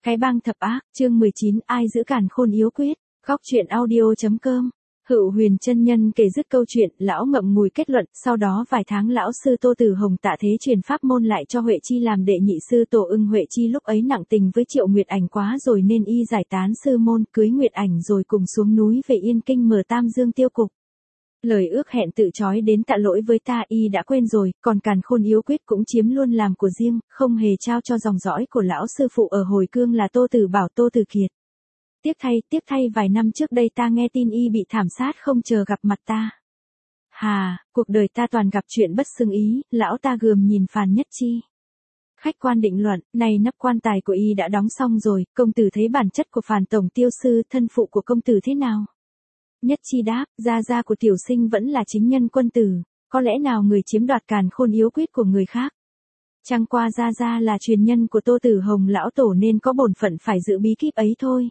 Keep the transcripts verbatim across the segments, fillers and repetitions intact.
Cái bang thập ác, chương mười chín, ai giữ càn khôn yếu quyết, góc truyện audio.com. Hựu Huyền chân nhân kể dứt câu chuyện, lão ngậm ngùi kết luận, sau đó vài tháng lão sư Tô Tử Hồng tạ thế truyền pháp môn lại cho Huệ Chi làm đệ nhị sư tổ ưng. Huệ Chi lúc ấy nặng tình với Triệu Nguyệt Ảnh quá rồi nên y giải tán sư môn, cưới Nguyệt Ảnh rồi cùng xuống núi về Yên Kinh mở Tam Dương tiêu cục. Lời ước hẹn tự trói đến tạ lỗi với ta y đã quên rồi, còn càn khôn yếu quyết cũng chiếm luôn làm của riêng, không hề trao cho dòng dõi của lão sư phụ ở hồi cương là Tô Tử Bảo Tô Tử Kiệt. Tiếc thay, tiếc thay vài năm trước đây ta nghe tin y bị thảm sát không chờ gặp mặt ta. Hà, cuộc đời ta toàn gặp chuyện bất xưng ý, lão ta gườm nhìn Phàn Nhất Chi. Khách quan định luận, này nắp quan tài của y đã đóng xong rồi, công tử thấy bản chất của Phàn tổng tiêu sư, thân phụ của công tử thế nào? Nhất Chi đáp, gia gia của tiểu sinh vẫn là chính nhân quân tử, có lẽ nào người chiếm đoạt càn khôn yếu quyết của người khác. Chẳng qua gia gia là truyền nhân của Tô Tử Hồng lão tổ nên có bổn phận phải giữ bí kíp ấy thôi.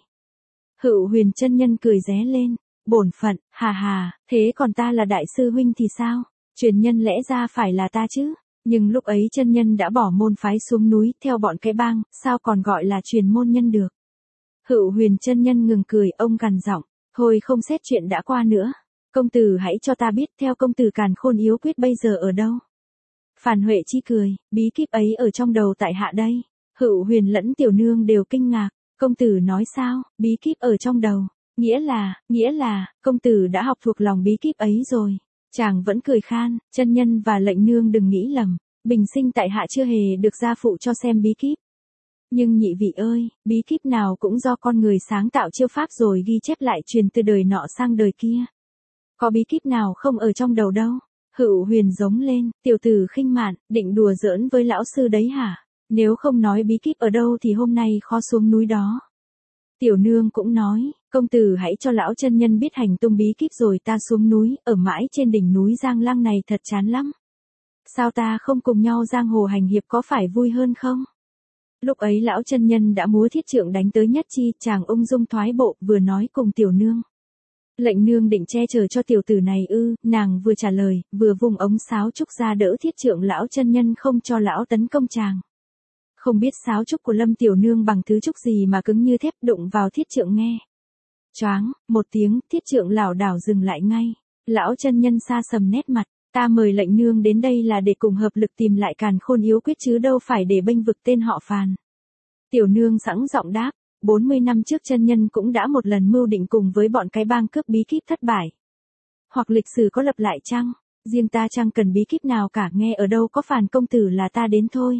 Hựu Huyền chân nhân cười ré lên, bổn phận, hà hà, thế còn ta là đại sư huynh thì sao? Truyền nhân lẽ ra phải là ta chứ, nhưng lúc ấy chân nhân đã bỏ môn phái xuống núi theo bọn cái bang, sao còn gọi là truyền môn nhân được? Hựu Huyền chân nhân ngừng cười, ông gằn giọng. Thôi không xét chuyện đã qua nữa. Công tử hãy cho ta biết theo công tử càn khôn yếu quyết bây giờ ở đâu. Phàn Huệ Chi cười, bí kíp ấy ở trong đầu tại hạ đây. Hựu Huyền lẫn tiểu nương đều kinh ngạc. Công tử nói sao, bí kíp ở trong đầu. Nghĩa là, nghĩa là, công tử đã học thuộc lòng bí kíp ấy rồi. Chàng vẫn cười khan, chân nhân và lệnh nương đừng nghĩ lầm. Bình sinh tại hạ chưa hề được gia phụ cho xem bí kíp. Nhưng nhị vị ơi, bí kíp nào cũng do con người sáng tạo chiêu pháp rồi ghi chép lại truyền từ đời nọ sang đời kia. Có bí kíp nào không ở trong đầu đâu. Hựu Huyền giống lên, tiểu tử khinh mạn, định đùa giỡn với lão sư đấy hả? Nếu không nói bí kíp ở đâu thì hôm nay khó xuống núi đó. Tiểu nương cũng nói, công tử hãy cho lão chân nhân biết hành tung bí kíp rồi ta xuống núi, ở mãi trên đỉnh núi Giang Lăng này thật chán lắm. Sao ta không cùng nhau giang hồ hành hiệp có phải vui hơn không? Lúc ấy lão chân nhân đã múa thiết trượng đánh tới Nhất Chi, chàng ung dung thoái bộ, vừa nói cùng tiểu nương. Lệnh nương định che chở cho tiểu tử này ư, nàng vừa trả lời, vừa vùng ống sáo trúc ra đỡ thiết trượng lão chân nhân không cho lão tấn công chàng. Không biết sáo trúc của Lâm tiểu nương bằng thứ trúc gì mà cứng như thép, đụng vào thiết trượng nghe. Choáng, một tiếng, thiết trượng lảo đảo dừng lại ngay. Lão chân nhân xa sầm nét mặt. Ta mời lệnh nương đến đây là để cùng hợp lực tìm lại càn khôn yếu quyết chứ đâu phải để bênh vực tên họ Phàn. Tiểu nương sẵn giọng đáp, bốn mươi năm trước chân nhân cũng đã một lần mưu định cùng với bọn cái bang cướp bí kíp thất bại. Hoặc lịch sử có lặp lại chăng? Riêng ta chẳng cần bí kíp nào cả, nghe ở đâu có Phàn công tử là ta đến thôi.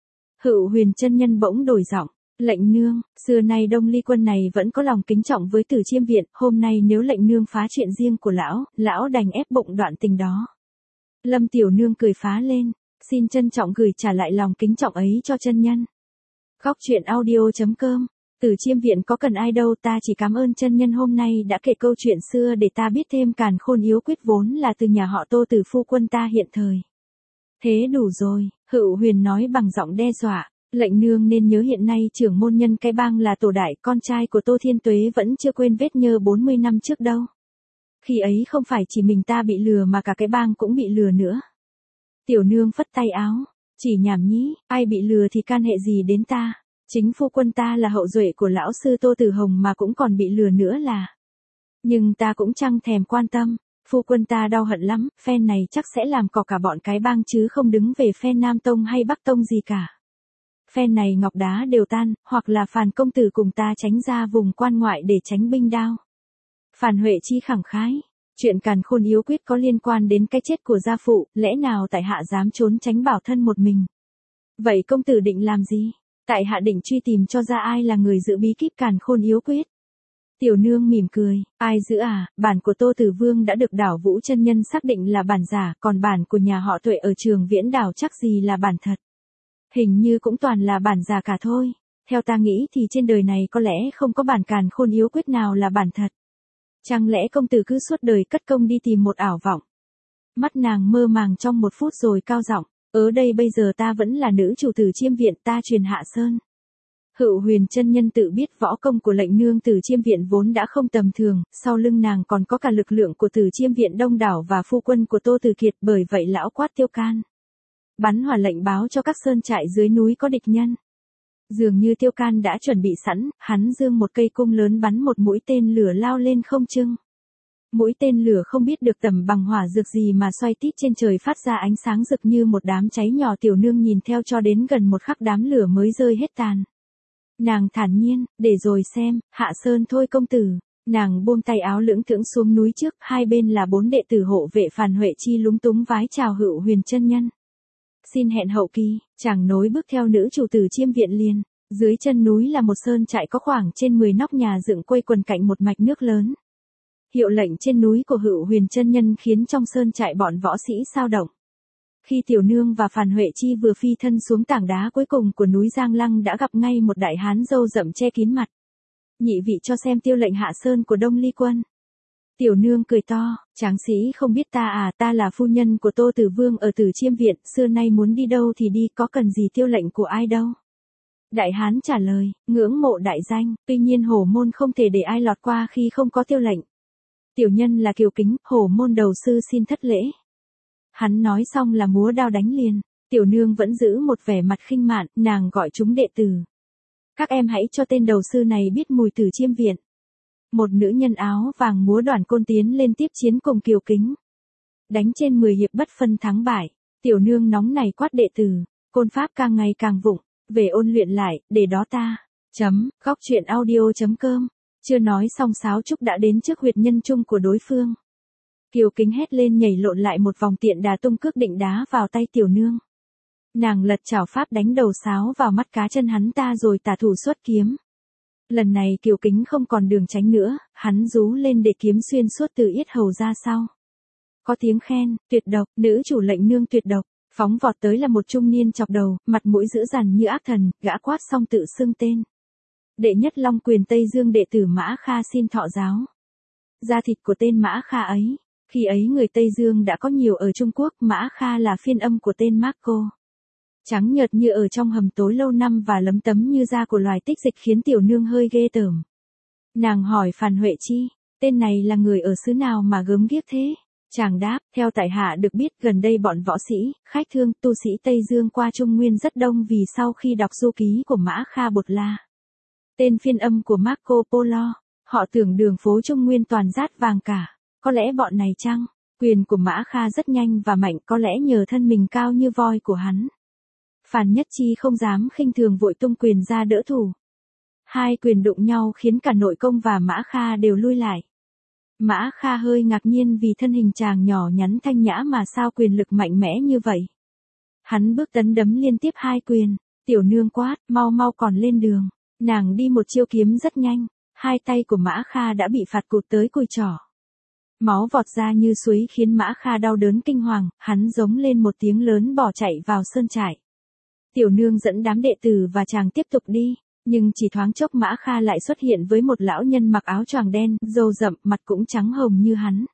Hựu Huyền chân nhân bỗng đổi giọng, lệnh nương, xưa nay Đông Ly quân này vẫn có lòng kính trọng với Tử Chiêm viện, hôm nay nếu lệnh nương phá chuyện riêng của lão, lão đành ép bụng đoạn tình đó. Lâm tiểu nương cười phá lên, xin trân trọng gửi trả lại lòng kính trọng ấy cho chân nhân. Góc truyện audio.com. Tử Chiêm viện có cần ai đâu, ta chỉ cảm ơn chân nhân hôm nay đã kể câu chuyện xưa để ta biết thêm càn khôn yếu quyết vốn là từ nhà họ Tô từ phu quân ta hiện thời. Thế đủ rồi, Hựu Huyền nói bằng giọng đe dọa, lệnh nương nên nhớ hiện nay trưởng môn nhân cái bang là Tổ Đại, con trai của Tô Thiên Tuế vẫn chưa quên vết nhơ bốn mươi năm trước đâu. Khi ấy không phải chỉ mình ta bị lừa mà cả cái bang cũng bị lừa nữa. Tiểu nương phất tay áo, chỉ nhảm nhí, ai bị lừa thì can hệ gì đến ta, chính phu quân ta là hậu duệ của lão sư Tô Tử Hồng mà cũng còn bị lừa nữa là. Nhưng ta cũng chẳng thèm quan tâm, phu quân ta đau hận lắm, phen này chắc sẽ làm cỏ cả bọn cái bang chứ không đứng về phe Nam Tông hay Bắc Tông gì cả. Phen này ngọc đá đều tan, hoặc là Phàn công tử cùng ta tránh ra vùng quan ngoại để tránh binh đao. Phàn Huệ Chi khẳng khái, chuyện càn khôn yếu quyết có liên quan đến cái chết của gia phụ, lẽ nào tại hạ dám trốn tránh bảo thân một mình? Vậy công tử định làm gì? Tại hạ định truy tìm cho ra ai là người giữ bí kíp càn khôn yếu quyết. Tiểu nương mỉm cười, ai giữ à, bản của Tô Tử Vương đã được Đảo Vũ chân nhân xác định là bản giả, còn bản của nhà họ Tuệ ở Trường Viễn Đảo chắc gì là bản thật. Hình như cũng toàn là bản giả cả thôi. Theo ta nghĩ thì trên đời này có lẽ không có bản càn khôn yếu quyết nào là bản thật. Chẳng lẽ công tử cứ suốt đời cất công đi tìm một ảo vọng? Mắt nàng mơ màng trong một phút rồi cao giọng, ở đây bây giờ ta vẫn là nữ chủ Tử Chiêm viện, ta truyền Hạ Sơn. Hựu Huyền chân nhân tự biết võ công của lệnh nương Tử Chiêm viện vốn đã không tầm thường, sau lưng nàng còn có cả lực lượng của Tử Chiêm viện đông đảo và phu quân của Tô Tử Kiệt, bởi vậy lão quát Tiêu Can. Bắn hỏa lệnh báo cho các sơn trại dưới núi có địch nhân. Dường như Tiêu Can đã chuẩn bị sẵn, hắn giương một cây cung lớn bắn một mũi tên lửa lao lên không trung. Mũi tên lửa không biết được tầm bằng hỏa dược gì mà xoay tít trên trời phát ra ánh sáng rực như một đám cháy nhỏ. Tiểu nương nhìn theo cho đến gần một khắc đám lửa mới rơi hết tàn. Nàng thản nhiên, để rồi xem, hạ sơn thôi công tử. Nàng buông tay áo lưỡng thững xuống núi trước, hai bên là bốn đệ tử hộ vệ. Phàn Huệ Chi lúng túng vái chào Hựu Huyền chân nhân. Xin hẹn hậu kỳ, chàng nối bước theo nữ chủ tử Chiêm Viện liền. Dưới chân núi là một sơn trại có khoảng trên mười nóc nhà dựng quây quần cạnh một mạch nước lớn. Hiệu lệnh trên núi của Hựu Huyền chân nhân khiến trong sơn trại bọn võ sĩ sao động. Khi Tiểu Nương và Phàn Huệ Chi vừa phi thân xuống tảng đá cuối cùng của núi Giang Lăng đã gặp ngay một đại hán râu rậm che kín mặt. Nhị vị cho xem tiêu lệnh hạ sơn của Đông Ly quân. Tiểu Nương cười to, tráng sĩ không biết ta à, ta là phu nhân của Tô Tử Vương ở Tử Chiêm Viện, xưa nay muốn đi đâu thì đi, có cần gì tiêu lệnh của ai đâu. Đại hán trả lời, ngưỡng mộ đại danh, tuy nhiên hổ môn không thể để ai lọt qua khi không có tiêu lệnh. Tiểu nhân là Kiều Kính, hổ môn đầu sư xin thất lễ. Hắn nói xong là múa đao đánh liền. Tiểu Nương vẫn giữ một vẻ mặt khinh mạn, nàng gọi chúng đệ tử. Các em hãy cho tên đầu sư này biết mùi Tử Chiêm Viện. Một nữ nhân áo vàng múa đoàn côn tiến lên tiếp chiến cùng Kiều Kính. Đánh trên mười hiệp bất phân thắng bại. Tiểu Nương nóng này quát đệ tử, côn pháp càng ngày càng vụng, về ôn luyện lại, để đó ta. Chấm, góc truyện audio chấm com. Chưa nói xong sáo trúc đã đến trước huyệt nhân trung của đối phương. Kiều Kính hét lên nhảy lộn lại một vòng tiện đà tung cước định đá vào tay Tiểu Nương. Nàng lật chảo pháp đánh đầu sáo vào mắt cá chân hắn ta rồi tả thủ xuất kiếm. Lần này Kiều Kính không còn đường tránh nữa, hắn rú lên để kiếm xuyên suốt từ yết hầu ra sau. Có tiếng khen, tuyệt độc, nữ chủ lệnh nương tuyệt độc, phóng vọt tới là một trung niên chọc đầu, mặt mũi dữ dằn như ác thần, gã quát xong tự xưng tên. Đệ nhất Long Quyền Tây Dương đệ tử Mã Kha xin thọ giáo. Da thịt của tên Mã Kha ấy, khi ấy người Tây Dương đã có nhiều ở Trung Quốc, Mã Kha là phiên âm của tên Marco. Trắng nhợt như ở trong hầm tối lâu năm và lấm tấm như da của loài tích dịch khiến Tiểu Nương hơi ghê tởm. Nàng hỏi Phàn Huệ Chi, tên này là người ở xứ nào mà gớm ghiếc thế? Chàng đáp, theo tại hạ được biết gần đây bọn võ sĩ, khách thương, tu sĩ Tây Dương qua Trung Nguyên rất đông vì sau khi đọc du ký của Mã Kha Bột La. Tên phiên âm của Marco Polo, họ tưởng đường phố Trung Nguyên toàn rát vàng cả, có lẽ bọn này chăng? Quyền của Mã Kha rất nhanh và mạnh, có lẽ nhờ thân mình cao như voi của hắn. Phàn Nhất Chi không dám khinh thường vội tung quyền ra đỡ thủ. Hai quyền đụng nhau khiến cả nội công và Mã Kha đều lui lại. Mã Kha hơi ngạc nhiên vì thân hình chàng nhỏ nhắn thanh nhã mà sao quyền lực mạnh mẽ như vậy. Hắn bước tấn đấm liên tiếp hai quyền, Tiểu Nương quát, mau mau còn lên đường. Nàng đi một chiêu kiếm rất nhanh, hai tay của Mã Kha đã bị phạt cụt tới cùi trỏ. Máu vọt ra như suối khiến Mã Kha đau đớn kinh hoàng, hắn giống lên một tiếng lớn bỏ chạy vào sơn trại. Tiểu Nương dẫn đám đệ tử và chàng tiếp tục đi, nhưng chỉ thoáng chốc Mã Kha lại xuất hiện với một lão nhân mặc áo choàng đen, râu rậm, mặt cũng trắng hồng như hắn.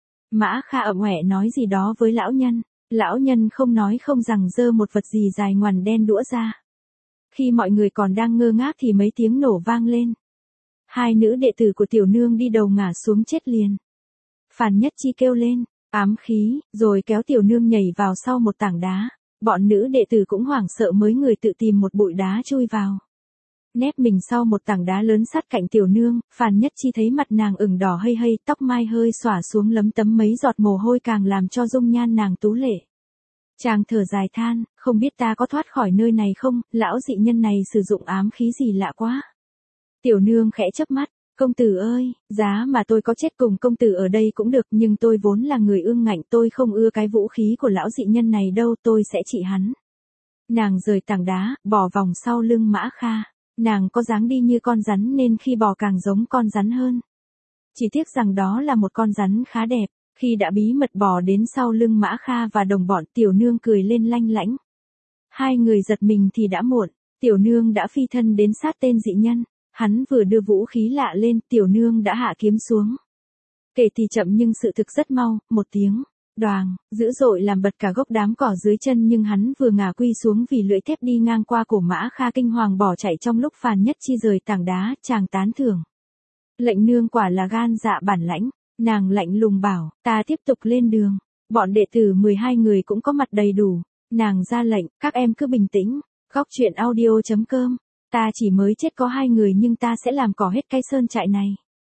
Mã Kha ậm ẻ nói gì đó với lão nhân, lão nhân không nói không rằng giơ một vật gì dài ngoằn đen đũa ra. Khi mọi người còn đang ngơ ngác thì mấy tiếng nổ vang lên. Hai nữ đệ tử của Tiểu Nương đi đầu ngã xuống chết liền. Phàn Nhất Chi kêu lên, ám khí, rồi kéo Tiểu Nương nhảy vào sau một tảng đá. Bọn nữ đệ tử cũng hoảng sợ mới người tự tìm một bụi đá chui vào. Nép mình sau một tảng đá lớn sát cạnh Tiểu Nương, Phàn Nhất Chi thấy mặt nàng ửng đỏ hây hây, tóc mai hơi xõa xuống lấm tấm mấy giọt mồ hôi càng làm cho dung nhan nàng tú lệ. Chàng thở dài than, không biết ta có thoát khỏi nơi này không, lão dị nhân này sử dụng ám khí gì lạ quá. Tiểu Nương khẽ chớp mắt, công tử ơi, giá mà tôi có chết cùng công tử ở đây cũng được, nhưng tôi vốn là người ương ngạnh, tôi không ưa cái vũ khí của lão dị nhân này đâu, tôi sẽ trị hắn. Nàng rời tảng đá, bỏ vòng sau lưng Mã Kha. Nàng có dáng đi như con rắn nên khi bò càng giống con rắn hơn. Chỉ tiếc rằng đó là một con rắn khá đẹp. Khi đã bí mật bò đến sau lưng Mã Kha và đồng bọn, Tiểu Nương cười lên lanh lảnh. Hai người giật mình thì đã muộn, Tiểu Nương đã phi thân đến sát tên dị nhân. Hắn vừa đưa vũ khí lạ lên, Tiểu Nương đã hạ kiếm xuống. Kể thì chậm nhưng sự thực rất mau, một tiếng đoàng, dữ dội làm bật cả gốc đám cỏ dưới chân, nhưng hắn vừa ngả quy xuống vì lưỡi thép đi ngang qua cổ Mã Kha kinh hoàng bỏ chạy. Trong lúc Phàn Nhất Chi rời tảng đá, chàng tán thưởng. Lệnh nương quả là gan dạ bản lãnh, nàng lạnh lùng bảo, ta tiếp tục lên đường. Bọn đệ tử mười hai người cũng có mặt đầy đủ. Nàng ra lệnh, các em cứ bình tĩnh. Góc truyện audio chấm com Ta chỉ mới chết có hai người nhưng ta sẽ làm cỏ hết cái sơn trại này.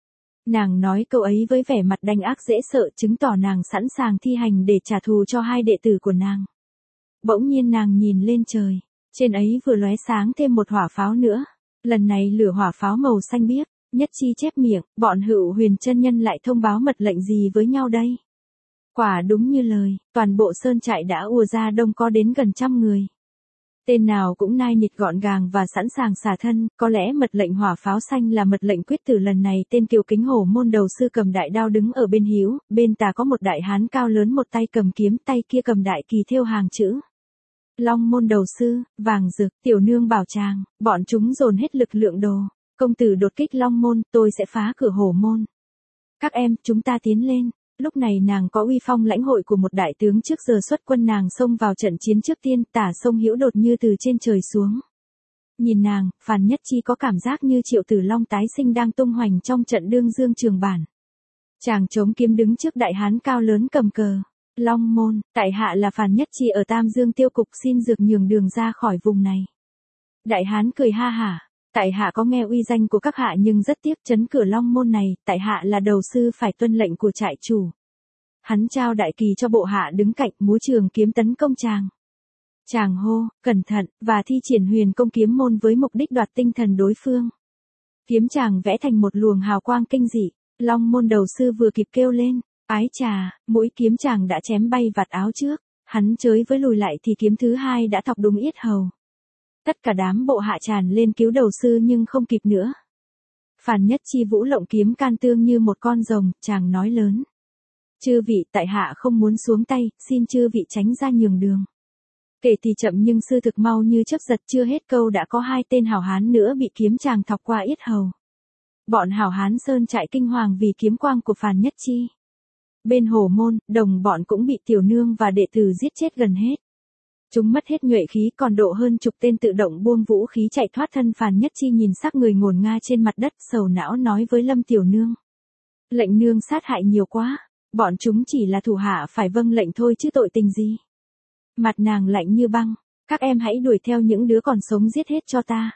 Nàng nói câu ấy với vẻ mặt đanh ác dễ sợ, chứng tỏ nàng sẵn sàng thi hành để trả thù cho hai đệ tử của nàng. Bỗng nhiên nàng nhìn lên trời, trên ấy vừa lóe sáng thêm một hỏa pháo nữa. Lần này lửa hỏa pháo màu xanh biếc. Nhất Chi chép miệng, bọn Hựu Huyền chân nhân lại thông báo mật lệnh gì với nhau đây? Quả đúng như lời, toàn bộ sơn trại đã ùa ra đông có đến gần trăm người. Tên nào cũng nai nịt gọn gàng và sẵn sàng xả thân, có lẽ mật lệnh hỏa pháo xanh là mật lệnh quyết tử lần này. Tên Kiều Kính Hổ môn đầu sư cầm đại đao đứng ở bên hữu, bên tà có một đại hán cao lớn, một tay cầm kiếm, tay kia cầm đại kỳ thêu hàng chữ. Long môn đầu sư, vàng rực, tiểu nương bảo tràng, bọn chúng dồn hết lực lượng đồ. Công tử đột kích Long môn, tôi sẽ phá cửa Hổ môn. Các em, chúng ta tiến lên. Lúc này nàng có uy phong lãnh hội của một đại tướng, trước giờ xuất quân nàng xông vào trận chiến trước tiên, tả sông hữu đột như từ trên trời xuống. Nhìn nàng, Phàn Nhất Chi có cảm giác như Triệu Tử Long tái sinh đang tung hoành trong trận đương dương trường bản. Chàng chống kiếm đứng trước đại hán cao lớn cầm cờ. Long môn, tại hạ là Phàn Nhất Chi ở Tam Dương tiêu cục, xin dược nhường đường ra khỏi vùng này. Đại hán cười ha hả. Tại hạ có nghe uy danh của các hạ nhưng rất tiếc trấn cửa Long môn này, tại hạ là đầu sư phải tuân lệnh của trại chủ. Hắn trao đại kỳ cho bộ hạ đứng cạnh, múa trường kiếm tấn công chàng. Chàng hô, cẩn thận, và thi triển huyền công kiếm môn với mục đích đoạt tinh thần đối phương. Kiếm chàng vẽ thành một luồng hào quang kinh dị, Long môn đầu sư vừa kịp kêu lên, ái chà, mũi kiếm chàng đã chém bay vạt áo trước, hắn chới với lùi lại thì kiếm thứ hai đã thọc đúng yết hầu. Tất cả đám bộ hạ tràn lên cứu đầu sư nhưng không kịp nữa. Phàn Nhất Chi vũ lộng kiếm can tương như một con rồng, chàng nói lớn. Chư vị, tại hạ không muốn xuống tay, xin chư vị tránh ra nhường đường. Kể thì chậm nhưng sư thực mau như chớp giật, chưa hết câu đã có hai tên hảo hán nữa bị kiếm chàng thọc qua yết hầu. Bọn hảo hán sơn trại kinh hoàng vì kiếm quang của Phàn Nhất Chi. Bên Hổ môn, đồng bọn cũng bị tiểu nương và đệ tử giết chết gần hết. Chúng mất hết nhuệ khí, còn độ hơn chục tên tự động buông vũ khí chạy thoát thân. Phàn Nhất Chi nhìn xác người ngổn nga trên mặt đất, sầu não nói với Lâm tiểu nương. Lệnh nương sát hại nhiều quá, bọn chúng chỉ là thủ hạ phải vâng lệnh thôi chứ tội tình gì. Mặt nàng lạnh như băng, các em hãy đuổi theo những đứa còn sống giết hết cho ta.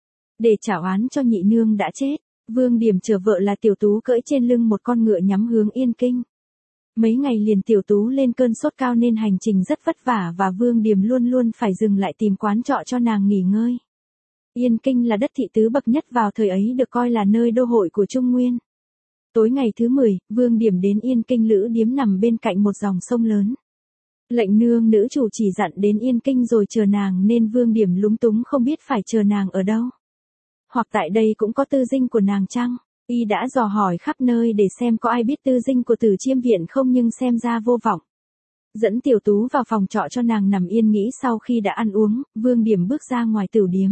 Để trả oán cho nhị nương đã chết, Vương Điểm chở vợ là Tiểu Tú cưỡi trên lưng một con ngựa nhắm hướng Yên Kinh. Mấy ngày liền Tiểu Tú lên cơn sốt cao nên hành trình rất vất vả và Vương Điểm luôn luôn phải dừng lại tìm quán trọ cho nàng nghỉ ngơi. Yên Kinh là đất thị tứ bậc nhất vào thời ấy, được coi là nơi đô hội của Trung Nguyên. Tối ngày thứ mười, Vương Điểm đến Yên Kinh lữ điếm nằm bên cạnh một dòng sông lớn. Lệnh nương nữ chủ chỉ dặn đến Yên Kinh rồi chờ nàng nên Vương Điểm lúng túng không biết phải chờ nàng ở đâu. Hoặc tại đây cũng có tư dinh của nàng chăng? Y đã dò hỏi khắp nơi để xem có ai biết tư dinh của Tử Chiêm viện không nhưng xem ra vô vọng. Dẫn Tiểu Tú vào phòng trọ cho nàng nằm yên nghỉ. Sau khi đã ăn uống, Vương Điểm bước ra ngoài tửu điếm.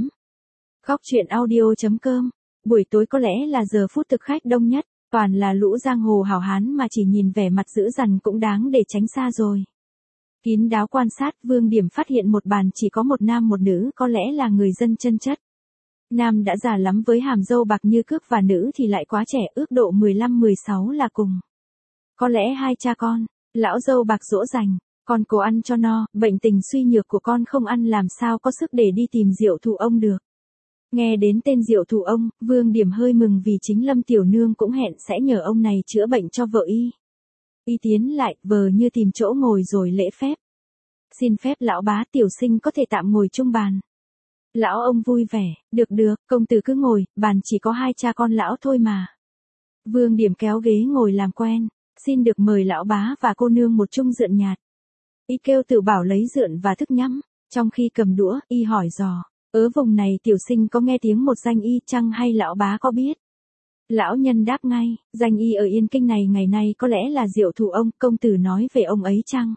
Góc truyện audio chấm com. Buổi tối có lẽ là giờ phút thực khách đông nhất, toàn là lũ giang hồ hảo hán mà chỉ nhìn vẻ mặt dữ dằn cũng đáng để tránh xa rồi. Kín đáo quan sát, Vương Điểm phát hiện một bàn chỉ có một nam một nữ, có lẽ là người dân chân chất. Nam đã già lắm với hàm râu bạc như cước và nữ thì lại quá trẻ, ước độ mười lăm mười sáu là cùng. Có lẽ hai cha con, lão râu bạc dỗ dành, con cố ăn cho no, bệnh tình suy nhược của con không ăn làm sao có sức để đi tìm Diệu Thụ ông được. Nghe đến tên Diệu Thụ ông, Vương Điểm hơi mừng vì chính Lâm tiểu nương cũng hẹn sẽ nhờ ông này chữa bệnh cho vợ y. Y tiến lại, vờ như tìm chỗ ngồi rồi lễ phép. Xin phép lão bá, tiểu sinh có thể tạm ngồi chung bàn. Lão ông vui vẻ, được được, công tử cứ ngồi, bàn chỉ có hai cha con lão thôi mà. Vương Điểm kéo ghế ngồi làm quen, xin được mời lão bá và cô nương một chung rượn nhạt. Y kêu Tử Bảo lấy rượn và thức nhắm, trong khi cầm đũa, y hỏi dò, ở vùng này tiểu sinh có nghe tiếng một danh y chăng hay lão bá có biết? Lão nhân đáp ngay, danh y ở Yên Kinh này ngày nay có lẽ là Diệu Thụ ông, công tử nói về ông ấy chăng?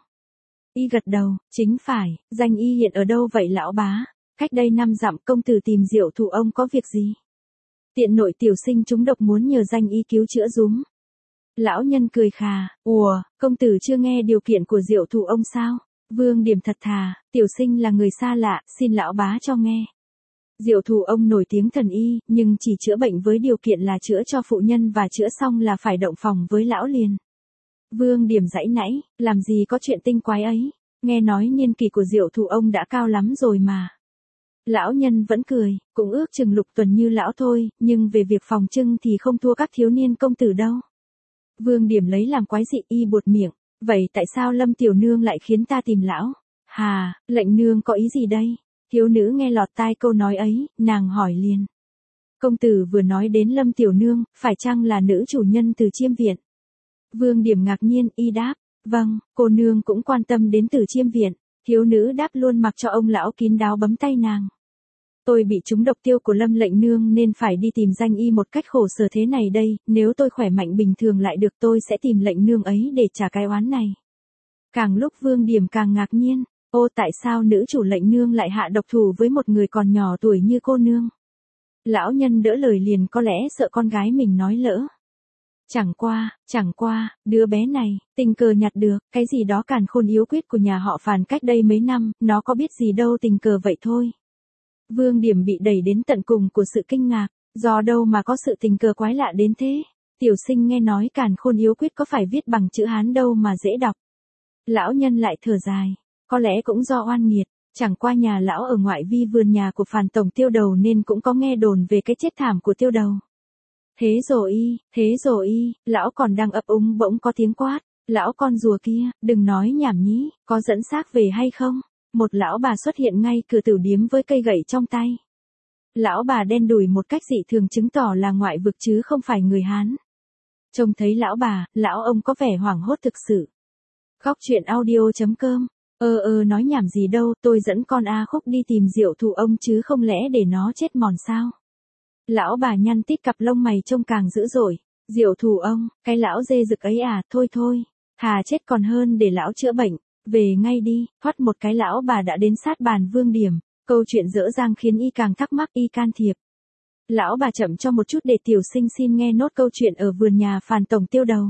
Y gật đầu, chính phải, danh y hiện ở đâu vậy lão bá? Cách đây năm dặm, công tử tìm Diệu Thụ ông có việc gì? Tiện nội tiểu sinh trúng độc muốn nhờ danh y cứu chữa dúm. Lão nhân cười khà, ùa, công tử chưa nghe điều kiện của Diệu Thụ ông sao? Vương Điểm thật thà, tiểu sinh là người xa lạ, xin lão bá cho nghe. Diệu Thụ ông nổi tiếng thần y, nhưng chỉ chữa bệnh với điều kiện là chữa cho phụ nhân và chữa xong là phải động phòng với lão liền. Vương Điểm giãy nãy, làm gì có chuyện tinh quái ấy, nghe nói niên kỳ của Diệu Thụ ông đã cao lắm rồi mà. Lão nhân vẫn cười, cũng ước chừng Lục Tuần như lão thôi, nhưng về việc phòng trưng thì không thua các thiếu niên công tử đâu. Vương Điểm lấy làm quái dị, y buột miệng, vậy tại sao Lâm tiểu nương lại khiến ta tìm lão? Hà, lệnh nương có ý gì đây? Thiếu nữ nghe lọt tai câu nói ấy, nàng hỏi liền. Công tử vừa nói đến Lâm tiểu nương, phải chăng là nữ chủ nhân Từ Chiêm viện? Vương Điểm ngạc nhiên, y đáp, vâng, cô nương cũng quan tâm đến Từ Chiêm viện. Thiếu nữ đáp luôn mặc cho ông lão kín đáo bấm tay nàng. Tôi bị trúng độc tiêu của Lâm lệnh nương nên phải đi tìm danh y một cách khổ sở thế này đây, nếu tôi khỏe mạnh bình thường lại được tôi sẽ tìm lệnh nương ấy để trả cái oán này. Càng lúc Vương Điểm càng ngạc nhiên, ô tại sao nữ chủ lệnh nương lại hạ độc thủ với một người còn nhỏ tuổi như cô nương? Lão nhân đỡ lời liền, có lẽ sợ con gái mình nói lỡ. Chẳng qua, chẳng qua, đứa bé này, tình cờ nhặt được, cái gì đó càn khôn yếu quyết của nhà họ Phàn cách đây mấy năm, nó có biết gì đâu, tình cờ vậy thôi. Vương Điểm bị đẩy đến tận cùng của sự kinh ngạc, do đâu mà có sự tình cờ quái lạ đến thế? Tiểu sinh nghe nói càn khôn yếu quyết có phải viết bằng chữ Hán đâu mà dễ đọc. Lão nhân lại thở dài, có lẽ cũng do oan nghiệt, chẳng qua nhà lão ở ngoại vi vườn nhà của Phàn tổng tiêu đầu nên cũng có nghe đồn về cái chết thảm của tiêu đầu. Thế rồi y, thế rồi y, lão còn đang ấp úng bỗng có tiếng quát, lão con rùa kia, đừng nói nhảm nhí, có dẫn xác về hay không? Một lão bà xuất hiện ngay cửa tử điếm với cây gậy trong tay. Lão bà đen đủi một cách dị thường chứng tỏ là ngoại vực chứ không phải người Hán. Trông thấy lão bà, lão ông có vẻ hoảng hốt thực sự. Khóc chuyện audio chấm com, ơ ơ nói nhảm gì đâu, tôi dẫn con A Khúc đi tìm Diệu Thù ông chứ không lẽ để nó chết mòn sao? Lão bà nhăn tít cặp lông mày trông càng dữ dội. Diệu Thù ông, cái lão dê rực ấy à, thôi thôi, thà chết còn hơn để lão chữa bệnh, về ngay đi. Thoát một cái lão bà đã đến sát bàn Vương Điểm, câu chuyện dở dang khiến y càng thắc mắc, y can thiệp. Lão bà chậm cho một chút để tiểu sinh xin nghe nốt câu chuyện ở vườn nhà Phàn tổng tiêu đầu.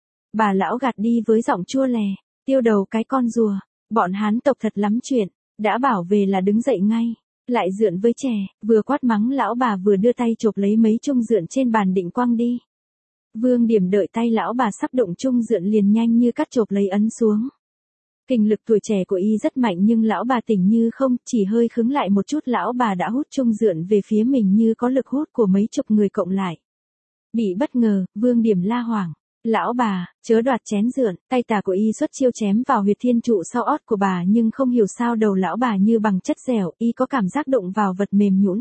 Bà lão gạt đi với giọng chua lè, tiêu đầu cái con rùa, bọn Hán tộc thật lắm chuyện, đã bảo về là đứng dậy ngay. Lại dượn với trẻ, vừa quát mắng lão bà vừa đưa tay chộp lấy mấy chung dượn trên bàn định quăng đi. Vương Điểm đợi tay lão bà sắp động chung dượn liền nhanh như cắt chộp lấy ấn xuống. Kình lực tuổi trẻ của y rất mạnh nhưng lão bà tỉnh như không, chỉ hơi khứng lại một chút lão bà đã hút chung dượn về phía mình như có lực hút của mấy chục người cộng lại. Bị bất ngờ, Vương Điểm la hoảng. Lão bà, chớ đoạt chén dượn, tay tà của y xuất chiêu chém vào huyệt thiên trụ sau ót của bà nhưng không hiểu sao đầu lão bà như bằng chất dẻo, y có cảm giác đụng vào vật mềm nhũn.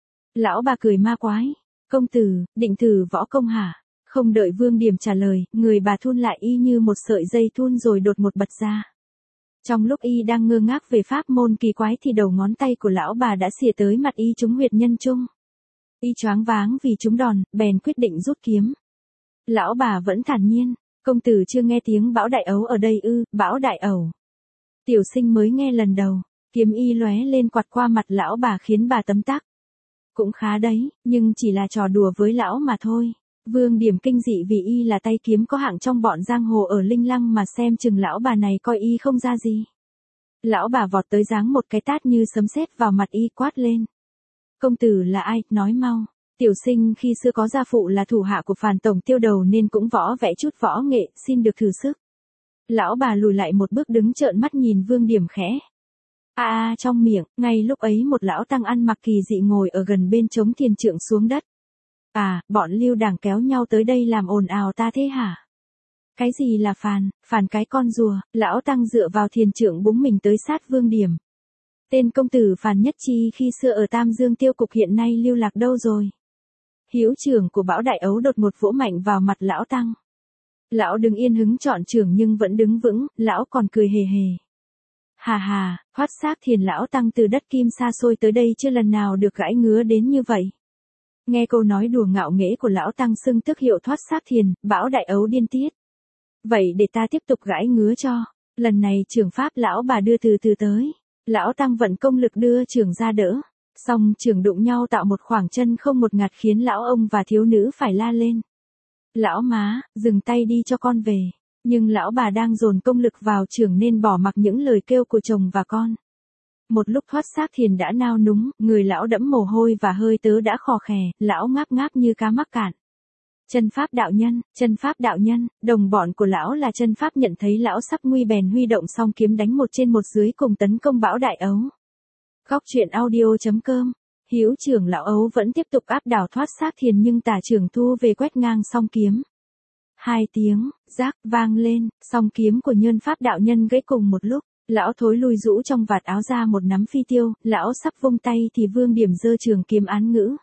Lão bà cười ma quái, công tử, định thử võ công hả? Không đợi Vương Điểm trả lời, người bà thun lại y như một sợi dây thun rồi đột một bật ra. Trong lúc y đang ngơ ngác về pháp môn kỳ quái thì đầu ngón tay của lão bà đã xìa tới mặt y trúng huyệt nhân trung. Y choáng váng vì trúng đòn, bèn quyết định rút kiếm. Lão bà vẫn thản nhiên, công tử chưa nghe tiếng Bão Đại Ấu ở đây ư? Bão Đại Ẩu. Tiểu sinh mới nghe lần đầu, kiếm y lóe lên quạt qua mặt lão bà khiến bà tấm tắc. Cũng khá đấy, nhưng chỉ là trò đùa với lão mà thôi. Vương Điểm kinh dị vì y là tay kiếm có hạng trong bọn giang hồ ở Linh Lăng mà xem chừng lão bà này coi y không ra gì. Lão bà vọt tới giáng một cái tát như sấm sét vào mặt y, quát lên. Công tử là ai, nói mau. Tiểu sinh khi xưa có gia phụ là thủ hạ của Phàn tổng tiêu đầu nên cũng võ vẽ chút võ nghệ, xin được thử sức. Lão bà lùi lại một bước đứng trợn mắt nhìn Vương Điểm khẽ. A a trong miệng, ngay lúc ấy một lão tăng ăn mặc kỳ dị ngồi ở gần bên trống thiền trượng xuống đất. À, bọn lưu đảng kéo nhau tới đây làm ồn ào ta thế hả? Cái gì là Phàn, Phàn cái con rùa, lão tăng dựa vào thiền trượng búng mình tới sát Vương Điểm. Tên công tử Phàn Nhất Chi khi xưa ở Tam Dương tiêu cục hiện nay lưu lạc đâu rồi? Hữu trưởng của Bão Đại Ấu đột một vỗ mạnh vào mặt lão tăng. Lão đứng yên hứng trọn trưởng nhưng vẫn đứng vững, lão còn cười hề hề. Hà hà, thoát xác thiền lão tăng từ đất kim xa xôi tới đây chưa lần nào được gãi ngứa đến như vậy. Nghe câu nói đùa ngạo nghễ của lão tăng xưng tước hiệu thoát xác thiền, Bão Đại Ấu điên tiết. Vậy để ta tiếp tục gãi ngứa cho. Lần này trưởng pháp lão bà đưa từ từ tới. Lão tăng vận công lực đưa trưởng ra đỡ. Xong trưởng đụng nhau tạo một khoảng chân không một ngạt khiến lão ông và thiếu nữ phải la lên. Lão má, dừng tay đi cho con về. Nhưng lão bà đang dồn công lực vào trưởng nên bỏ mặc những lời kêu của chồng và con. Một lúc thoát xác thiền đã nao núng, người lão đẫm mồ hôi và hơi tớ đã khò khè, lão ngáp ngáp như cá mắc cạn. Chân pháp đạo nhân, chân pháp đạo nhân, đồng bọn của lão là chân pháp nhận thấy lão sắp nguy bèn huy động song kiếm đánh một trên một dưới cùng tấn công Bão Đại Ấu. Khóc chuyện audio.com. Hữu trưởng lão Ấu vẫn tiếp tục áp đảo thoát xác thiền nhưng tả trưởng thu về quét ngang song kiếm. Hai tiếng, rác vang lên, song kiếm của Nhơn Pháp đạo nhân gãy cùng một lúc. Lão thối lui rũ trong vạt áo ra một nắm phi tiêu, lão sắp vung tay thì Vương Điểm giơ trường kiếm án ngữ.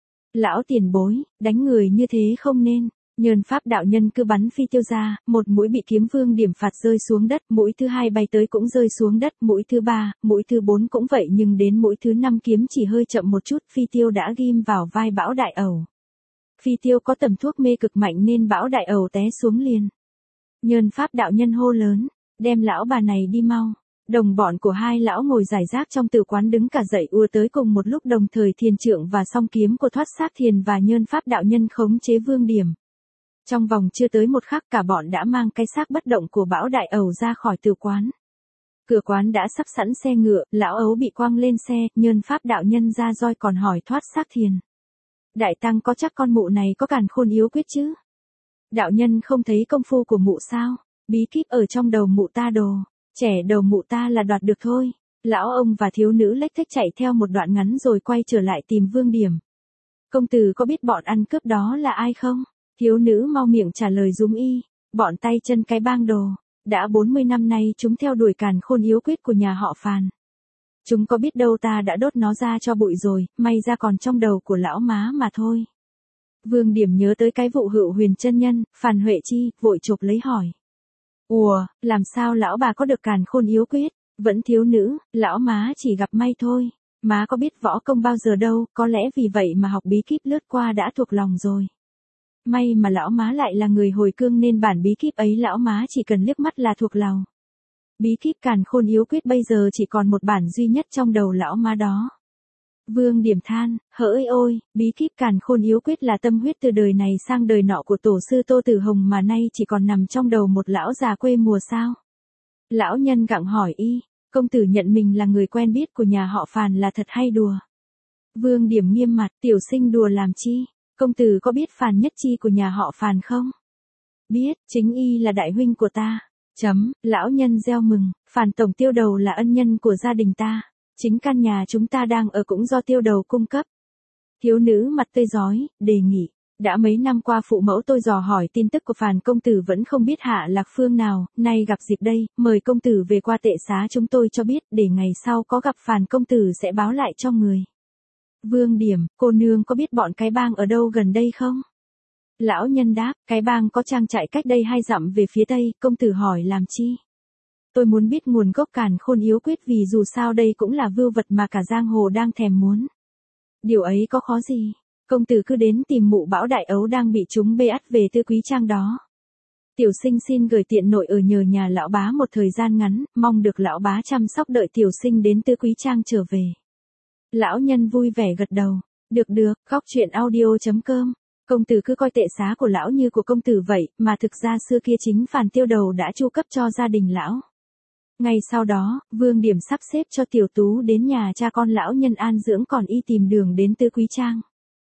Lão tiền bối, đánh người như thế không nên. Nhơn Pháp đạo nhân cứ bắn phi tiêu ra, một mũi bị kiếm Vương Điểm phạt rơi xuống đất, mũi thứ hai bay tới cũng rơi xuống đất, mũi thứ ba, mũi thứ bốn cũng vậy nhưng đến mũi thứ năm kiếm chỉ hơi chậm một chút, phi tiêu đã ghim vào vai Bão Đại Ẩu. Phi tiêu có tầm thuốc mê cực mạnh nên Bão Đại Ẩu té xuống liền. Nhơn Pháp đạo nhân hô lớn, đem lão bà này đi mau. Đồng bọn của hai lão ngồi rải rác trong tử quán đứng cả dậy ùa tới cùng một lúc, đồng thời thiền trượng và song kiếm của thoát xác thiền và Nhơn Pháp đạo nhân khống chế Vương Điểm. Trong vòng chưa tới một khắc cả bọn đã mang cái xác bất động của Bão Đại Ẩu ra khỏi tử quán. Cửa quán đã sắp sẵn xe ngựa, lão Ấu bị quăng lên xe, Nhơn Pháp đạo nhân ra roi còn hỏi thoát xác thiền. Đại tăng có chắc con mụ này có càn khôn yếu quyết chứ? Đạo nhân không thấy công phu của mụ sao? Bí kíp ở trong đầu mụ ta đồ. Trẻ đầu mụ ta là đoạt được thôi. Lão ông và thiếu nữ lếch thếch chạy theo một đoạn ngắn rồi quay trở lại tìm Vương Điểm. Công tử có biết bọn ăn cướp đó là ai không? Thiếu nữ mau miệng trả lời dúm y. Bọn tay chân cái bang đồ. Đã bốn mươi năm nay chúng theo đuổi càn khôn yếu quyết của nhà họ Phàn. Chúng có biết đâu ta đã đốt nó ra cho bụi rồi, may ra còn trong đầu của lão má mà thôi. Vương Điểm nhớ tới cái vụ Hựu Huyền chân nhân, Phàn Huệ Chi, vội chộp lấy hỏi. Ủa, làm sao lão bà có được càn khôn yếu quyết? Vẫn thiếu nữ, lão má chỉ gặp may thôi. Má có biết võ công bao giờ đâu, có lẽ vì vậy mà học bí kíp lướt qua đã thuộc lòng rồi. May mà lão má lại là người hồi cương nên bản bí kíp ấy lão má chỉ cần liếc mắt là thuộc lòng. Bí kíp càn khôn yếu quyết bây giờ chỉ còn một bản duy nhất trong đầu lão má đó. Vương Điểm than, hỡi ôi, bí kíp càn khôn yếu quyết là tâm huyết từ đời này sang đời nọ của tổ sư Tô Tử Hồng mà nay chỉ còn nằm trong đầu một lão già quê mùa sao? Lão nhân gặng hỏi y, công tử nhận mình là người quen biết của nhà họ Phàn là thật hay đùa? Vương Điểm nghiêm mặt, tiểu sinh đùa làm chi? Công tử có biết Phàn Nhất Chi của nhà họ Phàn không? Biết, chính y là đại huynh của ta. Chấm, lão nhân reo mừng, Phàn tổng tiêu đầu là ân nhân của gia đình ta. Chính căn nhà chúng ta đang ở cũng do tiêu đầu cung cấp. Thiếu nữ mặt tươi rói, đề nghị. Đã mấy năm qua phụ mẫu tôi dò hỏi tin tức của Phàn công tử vẫn không biết hạ lạc phương nào, nay gặp dịp đây, mời công tử về qua tệ xá chúng tôi cho biết, để ngày sau có gặp Phàn công tử sẽ báo lại cho người. Vương Điểm, cô nương có biết bọn cái bang ở đâu gần đây không? Lão nhân đáp, cái bang có trang trại cách đây hai dặm về phía tây, công tử hỏi làm chi? Tôi muốn biết nguồn gốc càn khôn yếu quyết vì dù sao đây cũng là vưu vật mà cả giang hồ đang thèm muốn. Điều ấy có khó gì? Công tử cứ đến tìm mụ Bão Đại Ấu đang bị chúng bê ắt về Tư Quý Trang đó. Tiểu sinh xin gửi tiện nội ở nhờ nhà lão bá một thời gian ngắn, mong được lão bá chăm sóc đợi tiểu sinh đến Tư Quý Trang trở về. Lão nhân vui vẻ gật đầu. Được được, khóc chuyện audio.com. Công tử cứ coi tệ xá của lão như của công tử vậy, mà thực ra xưa kia chính Phàn tiêu đầu đã chu cấp cho gia đình lão. Ngay sau đó, Vương Điểm sắp xếp cho tiểu tú đến nhà cha con lão nhân an dưỡng còn y tìm đường đến Tư Quý Trang.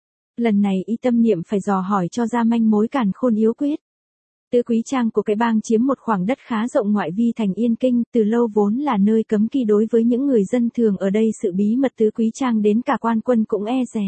Lần này y tâm niệm phải dò hỏi cho ra manh mối càn khôn yếu quyết. Tư Quý Trang của cái bang chiếm một khoảng đất khá rộng ngoại vi thành Yên Kinh, từ lâu vốn là nơi cấm kỵ đối với những người dân thường ở đây, sự bí mật Tư Quý Trang đến cả quan quân cũng e dè.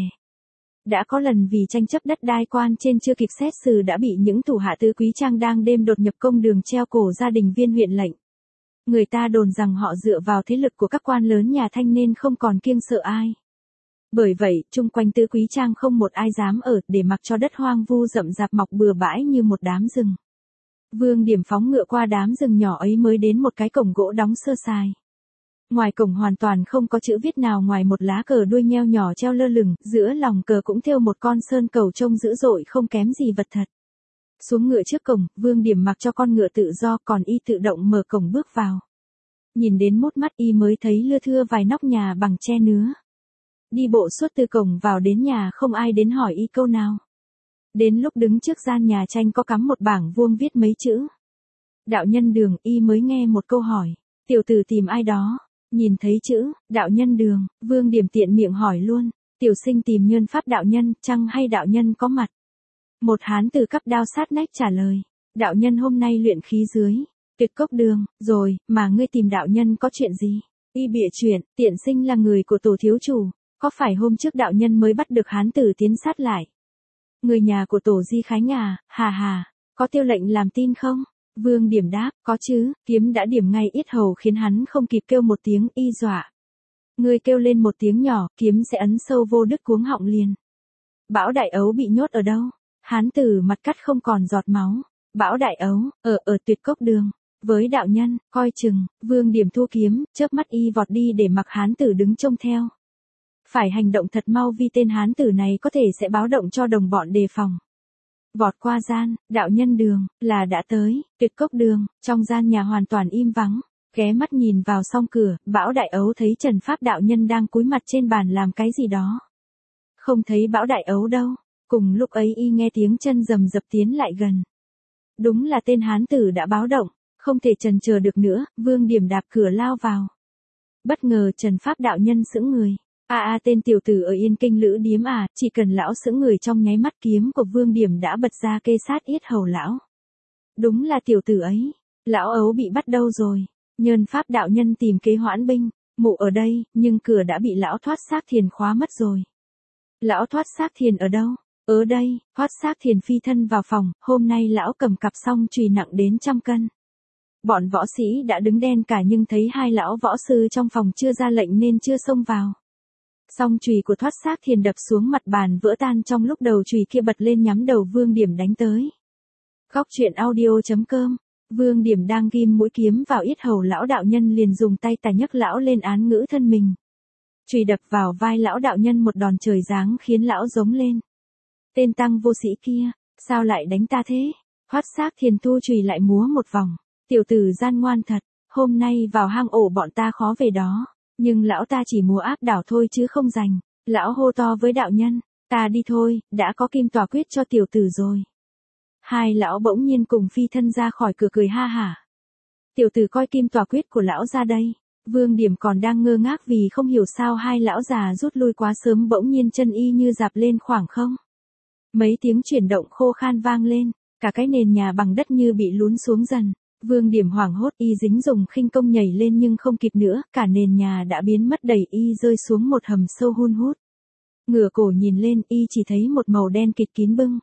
Đã có lần vì tranh chấp đất đai quan trên chưa kịp xét xử đã bị những thủ hạ Tư Quý Trang đang đêm đột nhập công đường treo cổ gia đình viên huyện lệnh. Người ta đồn rằng họ dựa vào thế lực của các quan lớn nhà Thanh nên không còn kiêng sợ ai. Bởi vậy, chung quanh Tư Quý Trang không một ai dám ở, để mặc cho đất hoang vu rậm rạp mọc bừa bãi như một đám rừng. Vương Điểm phóng ngựa qua đám rừng nhỏ ấy mới đến một cái cổng gỗ đóng sơ sài. Ngoài cổng hoàn toàn không có chữ viết nào ngoài một lá cờ đuôi nheo nhỏ treo lơ lửng, giữa lòng cờ cũng thêu một con sơn cầu trông dữ dội không kém gì vật thật. Xuống ngựa trước cổng, Vương Điểm mặc cho con ngựa tự do, còn y tự động mở cổng bước vào. Nhìn đến mốt mắt y mới thấy lưa thưa vài nóc nhà bằng tre nứa. Đi bộ suốt từ cổng vào đến nhà không ai đến hỏi y câu nào. Đến lúc đứng trước gian nhà tranh có cắm một bảng vuông viết mấy chữ. Đạo nhân đường, y mới nghe một câu hỏi. Tiểu tử tìm ai đó? Nhìn thấy chữ, đạo nhân đường, Vương Điểm tiện miệng hỏi luôn. Tiểu sinh tìm Nhơn Pháp đạo nhân, chăng hay đạo nhân có mặt? Một hán tử cắp đao sát nách trả lời. Đạo nhân hôm nay luyện khí dưới Tuyệt Cốc Đường, rồi, mà ngươi tìm đạo nhân có chuyện gì? Y bịa chuyện, Tiện Sinh là người của Tổ thiếu chủ, có phải hôm trước đạo nhân mới bắt được hán tử tiến sát lại? Người nhà của Tổ Di Khánh à, hà hà, có Tiêu lệnh làm tin không? Vương Điểm đáp, có chứ, kiếm đã điểm ngay yết hầu khiến hắn không kịp kêu một tiếng, y dọa. Ngươi kêu lên một tiếng nhỏ, kiếm sẽ ấn sâu vô đứt cuống họng liền. Bảo Đại Ấu bị nhốt ở đâu? Hán tử mặt cắt không còn giọt máu. Bảo Đại Ấu, ở ở Tuyệt Cốc Đường. Với đạo nhân, coi chừng, Vương Điểm thu kiếm, chớp mắt y vọt đi để mặc hán tử đứng trông theo. Phải hành động thật mau vì tên hán tử này có thể sẽ báo động cho đồng bọn đề phòng. Vọt qua gian, đạo nhân đường, là đã tới, Tuyệt Cốc Đường, trong gian nhà hoàn toàn im vắng. Ghé mắt nhìn vào song cửa, Bảo Đại Ấu thấy Trần Pháp đạo nhân đang cúi mặt trên bàn làm cái gì đó. Không thấy Bảo Đại Ấu đâu, cùng lúc ấy y nghe tiếng chân rầm rập tiến lại gần. Đúng là tên hán tử đã báo động, không thể chần chờ được nữa, Vương Điểm đạp cửa lao vào. Bất ngờ Trần Pháp đạo nhân sững người. A a tên tiểu tử ở Yên Kinh Lữ Điếm à, chỉ cần lão sững người trong nháy mắt kiếm của Vương Điểm đã bật ra kê sát yết hầu lão. Đúng là tiểu tử ấy, lão Ấu bị bắt đâu rồi? Nhơn Pháp đạo nhân tìm kế hoãn binh, mụ ở đây, nhưng cửa đã bị lão Thoát Xác Thiền khóa mất rồi. Lão Thoát Xác Thiền ở đâu? Ở đây, Thoát Xác Thiền phi thân vào phòng, hôm nay lão cầm cặp song chùy nặng đến trăm cân. Bọn võ sĩ đã đứng đen cả nhưng thấy hai lão võ sư trong phòng chưa ra lệnh nên chưa xông vào. Song chùy của Thoát Xác Thiền đập xuống mặt bàn vỡ tan trong lúc đầu chùy kia bật lên nhắm đầu Vương Điểm đánh tới. Góc truyện audio chấm com. Vương Điểm đang ghim mũi kiếm vào yết hầu lão đạo nhân liền dùng tay tà nhấc lão lên án ngữ thân mình. Chùy đập vào vai lão đạo nhân một đòn trời giáng khiến lão giống lên. Tên tăng vô sĩ kia, sao lại đánh ta thế? Thoát Xác Thiền thu chùy lại múa một vòng. Tiểu tử gian ngoan thật, hôm nay vào hang ổ bọn ta khó về đó. Nhưng lão ta chỉ múa áp đảo thôi chứ không giành. Lão hô to với đạo nhân, ta đi thôi, đã có kim tòa quyết cho tiểu tử rồi. Hai lão bỗng nhiên cùng phi thân ra khỏi cửa cười ha hả. Tiểu tử coi kim tòa quyết của lão ra đây. Vương Điểm còn đang ngơ ngác vì không hiểu sao hai lão già rút lui quá sớm bỗng nhiên chân y như dạp lên khoảng không. Mấy tiếng chuyển động khô khan vang lên, cả cái nền nhà bằng đất như bị lún xuống dần. Vương Điểm hoảng hốt y dính dùng khinh công nhảy lên nhưng không kịp nữa, cả nền nhà đã biến mất đẩy y rơi xuống một hầm sâu hun hút. Ngửa cổ nhìn lên y chỉ thấy một màu đen kịt kín bưng.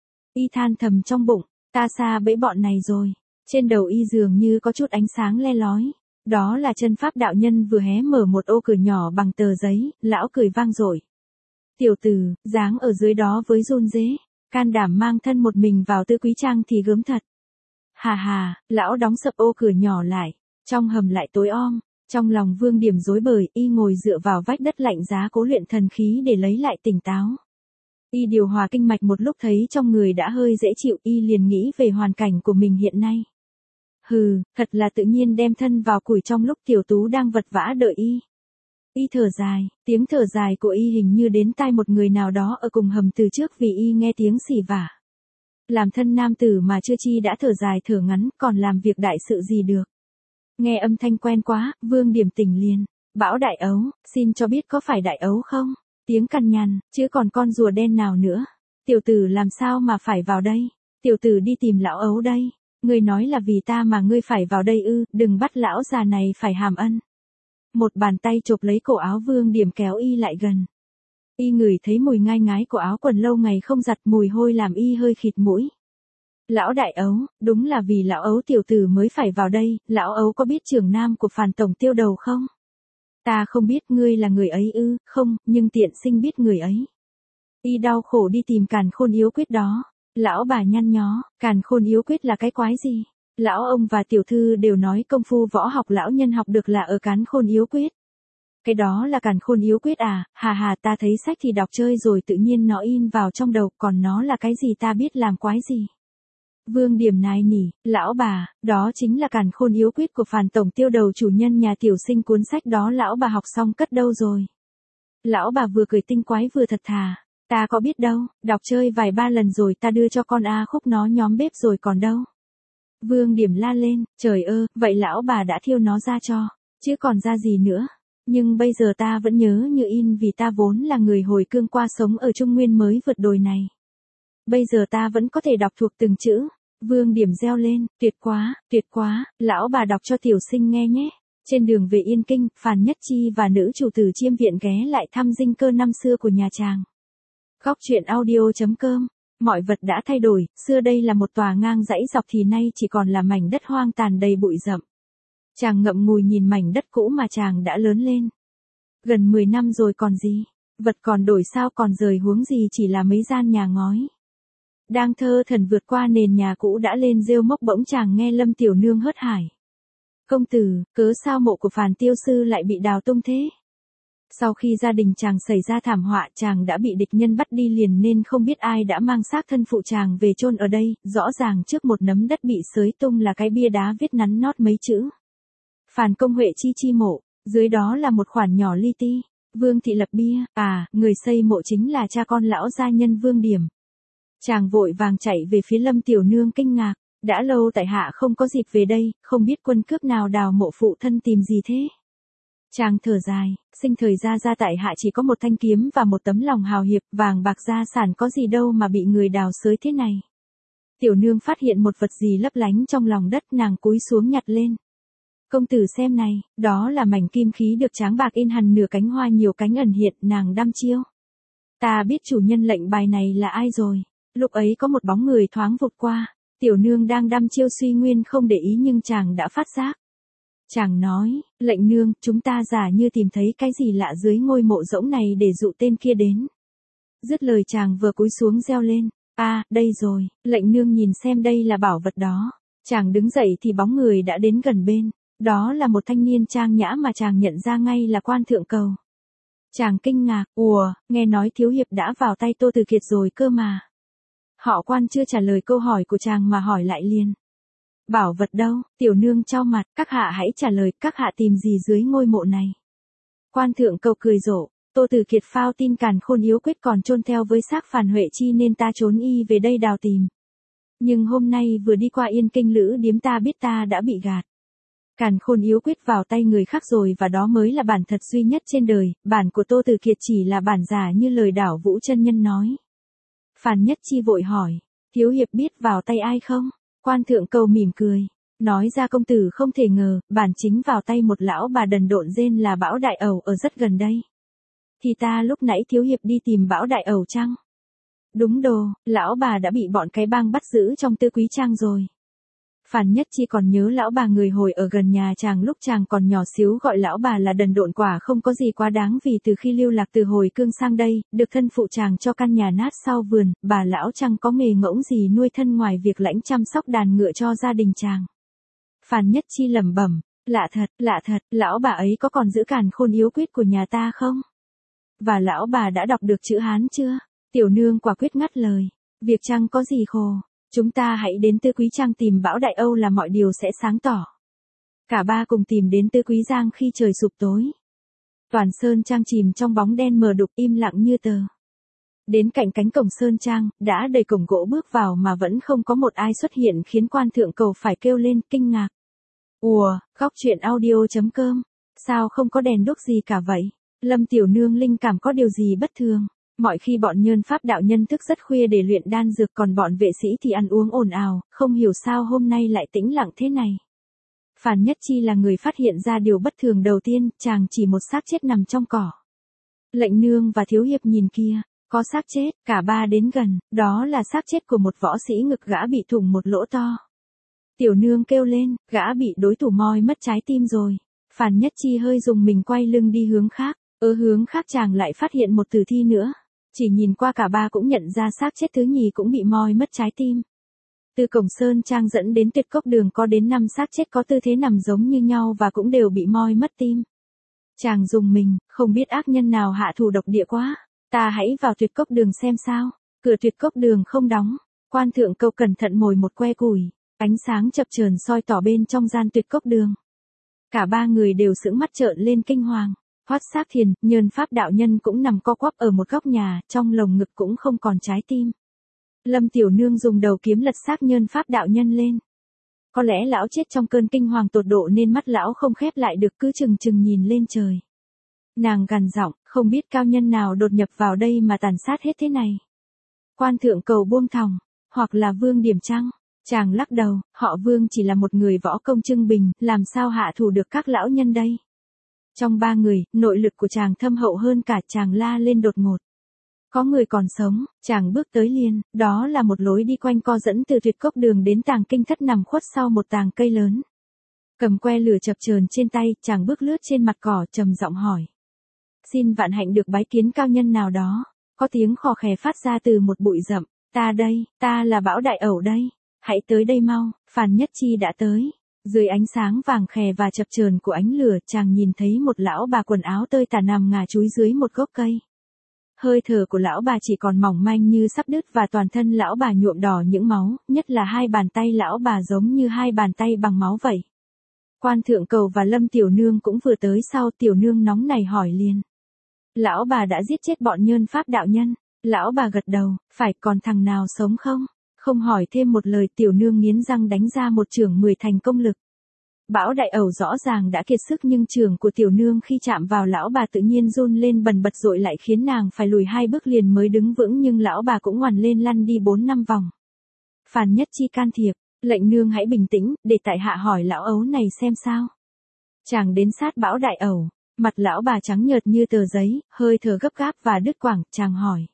Y than thầm trong bụng, ta xa bẫy bọn này rồi. Trên đầu y dường như có chút ánh sáng le lói. Đó là Chân Pháp đạo nhân vừa hé mở một ô cửa nhỏ bằng tờ giấy, lão cười vang dội. Tiểu tử, dáng ở dưới đó với run rế, can đảm mang thân một mình vào Tư Quý Trang thì gớm thật. Hà hà, lão đóng sập ô cửa nhỏ lại, trong hầm lại tối om, trong lòng Vương Điểm rối bời, y ngồi dựa vào vách đất lạnh giá cố luyện thần khí để lấy lại tỉnh táo. Y điều hòa kinh mạch một lúc thấy trong người đã hơi dễ chịu, y liền nghĩ về hoàn cảnh của mình hiện nay. Hừ, thật là tự nhiên đem thân vào củi trong lúc tiểu tú đang vật vã đợi y. Y thở dài, tiếng thở dài của y hình như đến tai một người nào đó ở cùng hầm từ trước vì y nghe tiếng xì vả. Làm thân nam tử mà chưa chi đã thở dài thở ngắn, còn làm việc đại sự gì được. Nghe âm thanh quen quá, Vương Điểm tỉnh liền. Bảo Đại Ấu, xin cho biết có phải Đại Ấu không? Tiếng cằn nhằn, chứ còn con rùa đen nào nữa. Tiểu tử làm sao mà phải vào đây? Tiểu tử đi tìm lão Ấu đây. Ngươi nói là vì ta mà ngươi phải vào đây ư, đừng bắt lão già này phải hàm ân. Một bàn tay chộp lấy cổ áo Vương Điểm kéo y lại gần. Y ngửi thấy mùi ngai ngái của áo quần lâu ngày không giặt, mùi hôi làm y hơi khịt mũi. Lão Đại Ấu, đúng là vì lão Ấu tiểu tử mới phải vào đây, lão Ấu có biết trưởng nam của Phàn tổng Tiêu Đầu không? Ta không biết ngươi là người ấy ư, không, nhưng Tiện Sinh biết người ấy. Y đau khổ đi tìm Càn Khôn Yếu Quyết đó. Lão bà nhăn nhó, Càn Khôn Yếu Quyết là cái quái gì? Lão ông và tiểu thư đều nói công phu võ học lão nhân học được là ở Càn Khôn Yếu Quyết. Cái đó là Càn Khôn Yếu Quyết à, hà hà ta thấy sách thì đọc chơi rồi tự nhiên nó in vào trong đầu, còn nó là cái gì ta biết làm quái gì. Vương Điểm nài nỉ, lão bà, đó chính là Càn Khôn Yếu Quyết của Phàn tổng Tiêu Đầu chủ nhân nhà tiểu sinh, cuốn sách đó lão bà học xong cất đâu rồi. Lão bà vừa cười tinh quái vừa thật thà, ta có biết đâu, đọc chơi vài ba lần rồi ta đưa cho con A Khúc nó nhóm bếp rồi còn đâu. Vương Điểm la lên, trời ơi, vậy lão bà đã thiêu nó ra cho, chứ còn ra gì nữa. Nhưng bây giờ ta vẫn nhớ như in vì ta vốn là người hồi cương qua sống ở Trung Nguyên mới vượt đồi này. Bây giờ ta vẫn có thể đọc thuộc từng chữ. Vương Điểm reo lên, tuyệt quá, tuyệt quá, lão bà đọc cho tiểu sinh nghe nhé. Trên đường về Yên Kinh, Phàn Nhất Chi và nữ chủ tử Chiêm Viện ghé lại thăm dinh cơ năm xưa của nhà chàng. Góc truyện audio chấm com. Mọi vật đã thay đổi, xưa đây là một tòa ngang dãy dọc thì nay chỉ còn là mảnh đất hoang tàn đầy bụi rậm. Chàng ngậm ngùi nhìn mảnh đất cũ mà chàng đã lớn lên. Gần mười năm rồi còn gì, vật còn đổi sao còn rời huống gì chỉ là mấy gian nhà ngói. Đang thơ thẩn vượt qua nền nhà cũ đã lên rêu mốc bỗng chàng nghe Lâm Tiểu Nương hớt hải. Công tử, cớ sao mộ của Phàn Tiêu Sư lại bị đào tung thế? Sau khi gia đình chàng xảy ra thảm họa chàng đã bị địch nhân bắt đi liền nên không biết ai đã mang xác thân phụ chàng về chôn ở đây, rõ ràng trước một nấm đất bị xới tung là cái bia đá viết nắn nót mấy chữ. Phàn Công Huệ chi chi mộ, dưới đó là một khoản nhỏ li ti, Vương thị lập bia, à, người xây mộ chính là cha con lão gia nhân Vương Điểm. Chàng vội vàng chạy về phía Lâm Tiểu Nương kinh ngạc, đã lâu tại hạ không có dịp về đây, không biết quân cướp nào đào mộ phụ thân tìm gì thế. Chàng thở dài, sinh thời ra ra tại hạ chỉ có một thanh kiếm và một tấm lòng hào hiệp, vàng bạc gia sản có gì đâu mà bị người đào xới thế này. Tiểu Nương phát hiện một vật gì lấp lánh trong lòng đất, nàng cúi xuống nhặt lên. Công tử xem này, đó là mảnh kim khí được tráng bạc in hằn nửa cánh hoa nhiều cánh ẩn hiện, nàng đăm chiêu. Ta biết chủ nhân lệnh bài này là ai rồi. Lúc ấy có một bóng người thoáng vụt qua, Tiểu Nương đang đăm chiêu suy nguyên không để ý nhưng chàng đã phát giác. Chàng nói, lệnh nương, chúng ta giả như tìm thấy cái gì lạ dưới ngôi mộ rỗng này để dụ tên kia đến. Dứt lời chàng vừa cúi xuống reo lên, a à, đây rồi, lệnh nương nhìn xem đây là bảo vật đó. Chàng đứng dậy thì bóng người đã đến gần bên, đó là một thanh niên trang nhã mà chàng nhận ra ngay là Quan Thượng Cầu. Chàng kinh ngạc, ùa, nghe nói thiếu hiệp đã vào tay Tô Từ Kiệt rồi cơ mà. Họ Quan chưa trả lời câu hỏi của chàng mà hỏi lại liền. Bảo vật đâu? Tiểu Nương chau mặt, các hạ hãy trả lời, các hạ tìm gì dưới ngôi mộ này? Quan Thượng Cầu cười rộ, Tô Từ Kiệt phao tin càn khôn yếu quyết còn chôn theo với xác Phàn Huệ Chi nên ta trốn y về đây đào tìm. Nhưng hôm nay vừa đi qua Yên Kinh lữ điếm ta biết ta đã bị gạt. Càn khôn yếu quyết vào tay người khác rồi và đó mới là bản thật duy nhất trên đời, bản của Tô Từ Kiệt chỉ là bản giả như lời Đảo Vũ chân nhân nói. Phàn Nhất Chi vội hỏi, thiếu hiệp biết vào tay ai không? Quan Thượng Cầu mỉm cười, nói ra công tử không thể ngờ, bản chính vào tay một lão bà đần độn rên là Bão Đại Ẩu ở rất gần đây. Thì ta lúc nãy thiếu hiệp đi tìm Bão Đại Ẩu chăng? Đúng đồ, lão bà đã bị bọn cái bang bắt giữ trong Tư Quý Trang rồi. Phàn Nhất Chi còn nhớ lão bà người hồi ở gần nhà chàng lúc chàng còn nhỏ xíu gọi lão bà là đần độn quả không có gì quá đáng vì từ khi lưu lạc từ hồi cương sang đây, được thân phụ chàng cho căn nhà nát sau vườn, bà lão chẳng có nghề ngỗng gì nuôi thân ngoài việc lãnh chăm sóc đàn ngựa cho gia đình chàng. Phàn Nhất Chi lẩm bẩm, lạ thật, lạ thật, lão bà ấy có còn giữ càn khôn yếu quyết của nhà ta không? Và lão bà đã đọc được chữ Hán chưa? Tiểu Nương quả quyết ngắt lời, việc chăng có gì khổ. Chúng ta hãy đến Tư Quý Trang tìm Bão Đại Âu là mọi điều sẽ sáng tỏ. Cả ba cùng tìm đến Tư Quý Giang khi trời sụp tối. Toàn Sơn Trang chìm trong bóng đen mờ đục im lặng như tờ. Đến cạnh cánh cổng Sơn Trang, đã đầy cổng gỗ bước vào mà vẫn không có một ai xuất hiện khiến Quan Thượng Cầu phải kêu lên kinh ngạc. Ùa, góc truyện audio chấm com, sao không có đèn đuốc gì cả vậy? Lâm Tiểu Nương linh cảm có điều gì bất thường. Mọi khi bọn Nhơn Pháp đạo nhân thức rất khuya để luyện đan dược còn bọn vệ sĩ thì ăn uống ồn ào, không hiểu sao hôm nay lại tĩnh lặng thế này. Phàn Nhất Chi là người phát hiện ra điều bất thường đầu tiên, chàng chỉ một xác chết nằm trong cỏ. Lệnh nương và thiếu hiệp nhìn kia, có xác chết, cả ba đến gần, đó là xác chết của một võ sĩ ngực gã bị thủng một lỗ to. Tiểu Nương kêu lên, gã bị đối thủ moi mất trái tim rồi. Phàn Nhất Chi hơi dùng mình quay lưng đi hướng khác, ở hướng khác chàng lại phát hiện một tử thi nữa. Chỉ nhìn qua cả ba cũng nhận ra xác chết thứ nhì cũng bị moi mất trái tim. Từ cổng Sơn Trang dẫn đến Tuyệt Cốc Đường có đến năm xác chết có tư thế nằm giống như nhau và cũng đều bị moi mất tim. Chàng dùng mình, không biết ác nhân nào hạ thủ độc địa quá. Ta hãy vào Tuyệt Cốc Đường xem sao. Cửa Tuyệt Cốc Đường không đóng. Quan Thượng Cầu cẩn thận mồi một que củi. Ánh sáng chập chờn soi tỏ bên trong gian Tuyệt Cốc Đường. Cả ba người đều sững mắt trợn lên kinh hoàng. Hoát Xác Thiền, Nhơn Pháp đạo nhân cũng nằm co quắp ở một góc nhà, trong lồng ngực cũng không còn trái tim. Lâm Tiểu Nương dùng đầu kiếm lật xác Nhơn Pháp đạo nhân lên. Có lẽ lão chết trong cơn kinh hoàng tột độ nên mắt lão không khép lại được cứ chừng chừng nhìn lên trời. Nàng gằn giọng, không biết cao nhân nào đột nhập vào đây mà tàn sát hết thế này. Quan Thượng Cầu buông thòng, hoặc là Vương Điểm chăng? Chàng lắc đầu, họ Vương chỉ là một người võ công trưng bình, làm sao hạ thủ được các lão nhân đây. Trong ba người, nội lực của chàng thâm hậu hơn cả, chàng la lên đột ngột. Có người còn sống, chàng bước tới liền, đó là một lối đi quanh co dẫn từ tuyệt cốc đường đến tàng kinh thất nằm khuất sau một tàng cây lớn. Cầm que lửa chập chờn trên tay, chàng bước lướt trên mặt cỏ trầm giọng hỏi. Xin vạn hạnh được bái kiến cao nhân nào đó. Có tiếng khò khè phát ra từ một bụi rậm. Ta đây, ta là Bảo Đại Ẩu đây. Hãy tới đây mau, Phàn Nhất Chi đã tới. Dưới ánh sáng vàng khè và chập chờn của ánh lửa, chàng nhìn thấy một lão bà quần áo tơi tả nằm ngả chúi dưới một gốc cây. Hơi thở của lão bà chỉ còn mỏng manh như sắp đứt và toàn thân lão bà nhuộm đỏ những máu, nhất là hai bàn tay lão bà giống như hai bàn tay bằng máu vậy. Quan Thượng Cầu và Lâm Tiểu Nương cũng vừa tới sau, Tiểu Nương nóng này hỏi liền. Lão bà đã giết chết bọn Nhơn Pháp đạo nhân. Lão bà gật đầu, phải, còn thằng nào sống không? Không hỏi thêm một lời, Tiểu Nương nghiến răng đánh ra một chưởng mười thành công lực. Bảo Đại Ẩu rõ ràng đã kiệt sức nhưng chưởng của Tiểu Nương khi chạm vào lão bà tự nhiên run lên bần bật rồi lại khiến nàng phải lùi hai bước liền mới đứng vững, nhưng lão bà cũng ngoằn lên lăn đi bốn năm vòng. Phàn Nhất Chi can thiệp, lệnh nương hãy bình tĩnh, để tại hạ hỏi lão ấu này xem sao. Chàng đến sát Bảo Đại Ẩu, mặt lão bà trắng nhợt như tờ giấy, hơi thở gấp gáp và đứt quãng, chàng hỏi.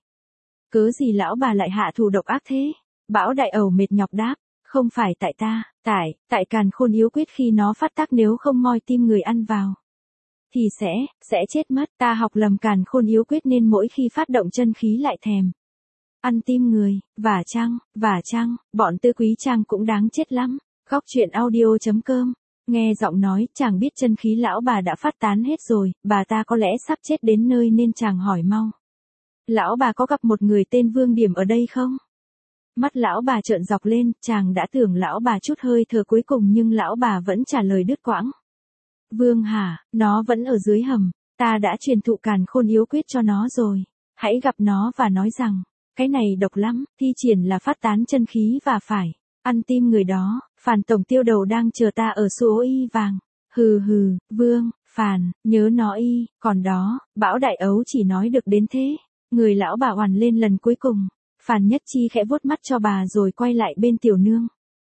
Cớ gì lão bà lại hạ thủ độc ác thế? Bảo Đại Ẩu mệt nhọc đáp, không phải tại ta, tại, tại Càn Khôn Yếu Quyết khi nó phát tác nếu không moi tim người ăn vào. Thì sẽ, sẽ chết mất, ta học lầm Càn Khôn Yếu Quyết nên mỗi khi phát động chân khí lại thèm. Ăn tim người, và chăng, và chăng, bọn Tư Quý Trang cũng đáng chết lắm. Góc truyện audio chấm com. Nghe giọng nói, chàng biết chân khí lão bà đã phát tán hết rồi, bà ta có lẽ sắp chết đến nơi nên chàng hỏi mau. Lão bà có gặp một người tên Vương Điểm ở đây không? Mắt lão bà trợn dọc lên, chàng đã tưởng lão bà chút hơi thở cuối cùng nhưng lão bà vẫn trả lời đứt quãng. Vương hả, nó vẫn ở dưới hầm, ta đã truyền thụ Càn Khôn Yếu Quyết cho nó rồi. Hãy gặp nó và nói rằng, cái này độc lắm, thi triển là phát tán chân khí và phải ăn tim người đó. Phàn tổng tiêu đầu đang chờ ta ở số y vàng. Hừ hừ, Vương, Phàn, nhớ nó y, còn đó, Bảo Đại Ấu chỉ nói được đến thế. Người lão bà oằn lên lần cuối cùng. Phàn Nhất Chi khẽ vuốt mắt cho bà rồi quay lại bên Tiểu Nương.